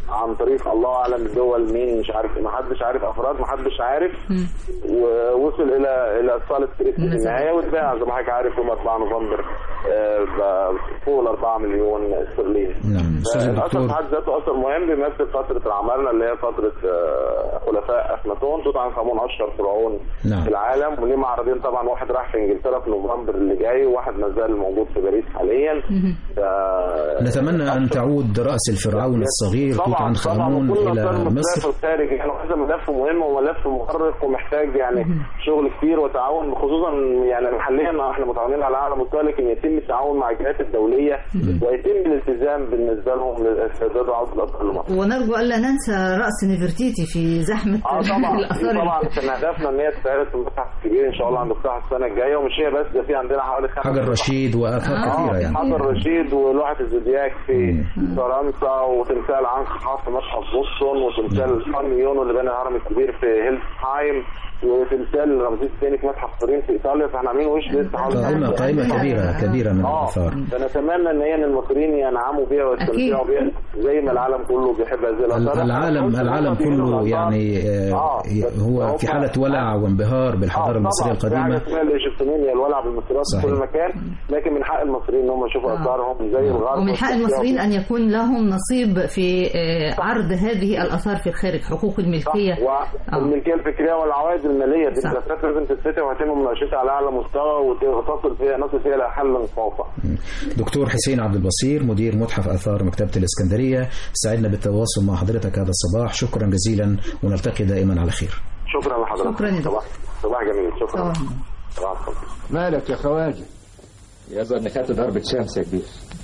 عن طريق الله اعلم الدول مين، مش عارف، ما حدش عارف افراد، ما حدش عارف، ووصل الى صاله تريسي في النهايه واتباع زي ما حضرتك عارف يوم 4 نوفمبر فوق ال 4 مليون استرليني. الاثر في حد ذاته اثر مهم بيمثل فتره العمالنه اللي هي فتره خلفاء اخناتون. توت عنخ امون اشهر فرعون في العالم، وليه معرضين طبعا، واحد راح في انجلترا في نوفمبر اللي جاي، وواحد ما زال موجود في باريس حاليا. نتمنى ان تعود راس الفرعون الصغير توت عنخ امون الى مصر. الخارج يعني هذا ملف مهم وملف مؤرق ومحتاج يعني شغل كتير وتعاون، خصوصا يعني محليا احنا متعاونين على اعلى مستوى، لكن يتم التعاون مع الجهات الدوليه ويتم الالتزام بالنسبه لهم لاستعداد عوده الاطفال لمصر. ونرجو الا ننسى راس نفرتيتي في زحمه الاثار. طبعا كان هدفنا ان هي تتعرض في المتحف الكبير ان شاء الله عند افتتاح السنه الجايه، ومش هي بس، ده في عندنا حوالي حجر رشيد واثار كثيره يعني حجر رشيد ولوحه الزودياك في فرنسا، وتمثال عنخ في متحف بوسطن، وتمثال خانيونو اللي بنى الهرم الكبير في هيلسهايم، وتمثال رمسيس الثاني في متحف طرين في ايطاليا. فاحنا عاملين وش لسه قائمه كبيره من الاثار. فنتمنى ان هي المصريين ينعموا بيها ويستمتعوا بيها زي ما العالم كله بيحب هذه الاثار. العالم كله يعني هو في حاله ولع وانبهار بالحضاره المصريه القديمه. في حاله الايجيبتونيه الولع بالمصريات في كل مكان، لكن من حق المصريين ان هم يشوفوا اثارهم زي الغرب، ومن حق المصريين ان يكون لهم نصيب في عرض هذه الاثار في الخارج. حقوق الملكيه والملكيه الفكريه والعوائد الماليه دي الملفات لازم تتفتح ويتم مناقشتها على اعلى مستوى وتصل فيها الى حل موفق. دكتور حسين عبد البصير مدير متحف اثار مكتبه الاسكندريه، سعدنا بالتواصل مع حضرتك هذا الصباح، شكرا جزيلا ونلتقي دائما على خير. شكرا لحضرتك. شكرا. صباح جميل. شكرا. مالك يا خواجه؟ يظهر ان خدت ضربه شمس يا كبير.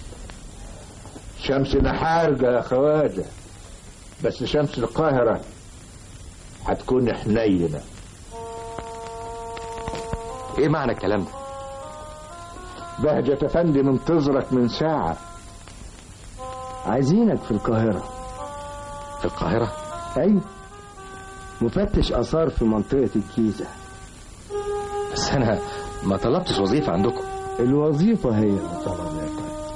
شمسنا حارقه يا خواجه، بس شمس القاهره هتكون حنينه. ايه معنى الكلام ده؟ بهجة افندي منتظرك من ساعة، عايزينك في القاهرة. في القاهرة؟ ايوه، مفتش اثار في منطقة الجيزة. بس انا ما طلبتش وظيفة عندكم. الوظيفة هي اللي طلبتك.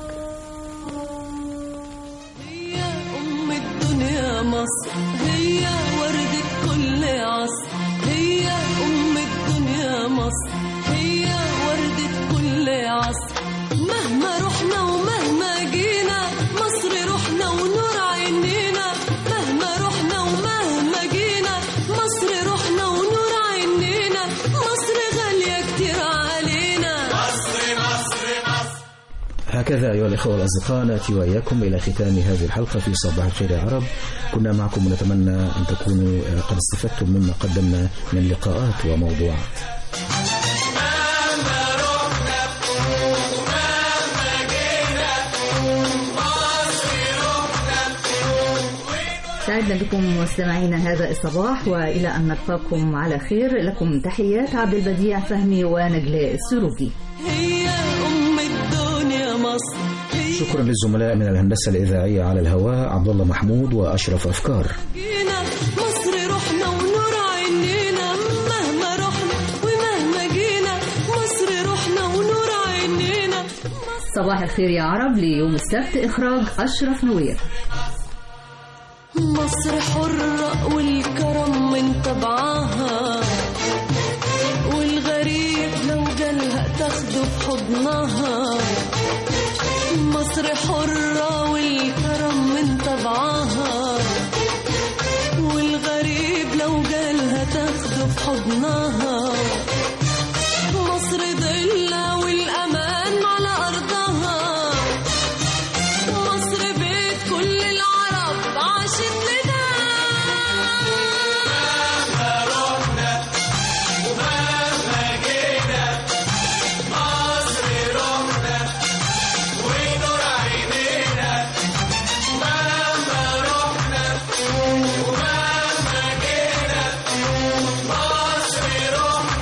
هي ام الدنيا مصر، هي وردة كل عصر، هي ام الدنيا مصر، هي وردة كل عصر. مهما رحنا ومهما جينا مصر رحنا ونور عينينا، مهما رحنا ومهما جينا مصر رحنا ونور عينينا، مصر غالية كتير علينا. مصر مصر مصر. هكذا أيها الأخوة الأصدقاء نأتي وإياكم إلى ختام هذه الحلقة في صباح الخير يا عرب. كنا معكم ونتمنى أن تكونوا قد استفدتم مما قدمنا من لقاءات وموضوعات. سعدنا بكم مستمعينا هذا الصباح، وإلى أن نلقاكم على خير. لكم تحيات عبد البديع فهمي ونجلاء السروجي. هي أم الدنيا مصر. شكرا للزملاء من الهندسة الإذاعية على الهواء عبد الله محمود وأشرف أفكار. مصر رحنا ونور عينينا، مهما رحنا ومهما جينا مصر رحنا ونور عينينا. صباح الخير يا عرب ليوم السبت، إخراج أشرف نوير. مصر حرة والكرم من طبعها، والغريب لو جالها تاخده في حضنها. مصر حرة والكرم من طبعها، والغريب لو جالها تاخده في حضنها. مصر ضلة والأمان على أرضها، مصر بيت كل العرب عاشت لنا. مهما رحنا ومهما جينا مصر رحنا ونور عينينا. مهما رحنا ومهما جينا مصر رحنا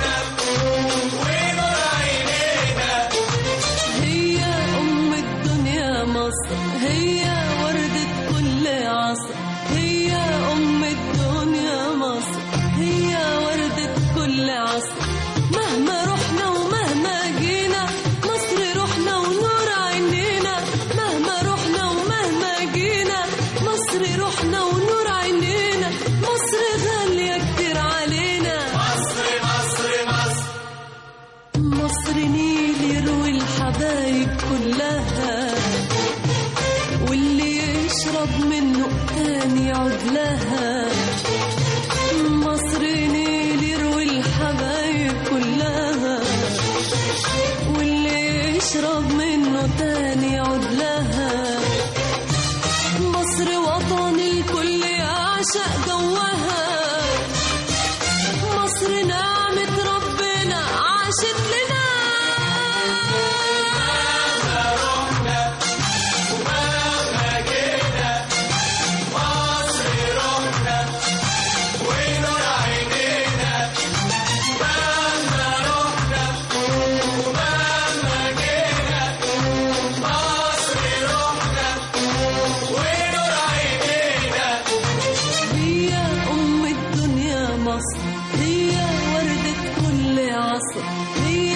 مصر هي وردة كل عصر، هي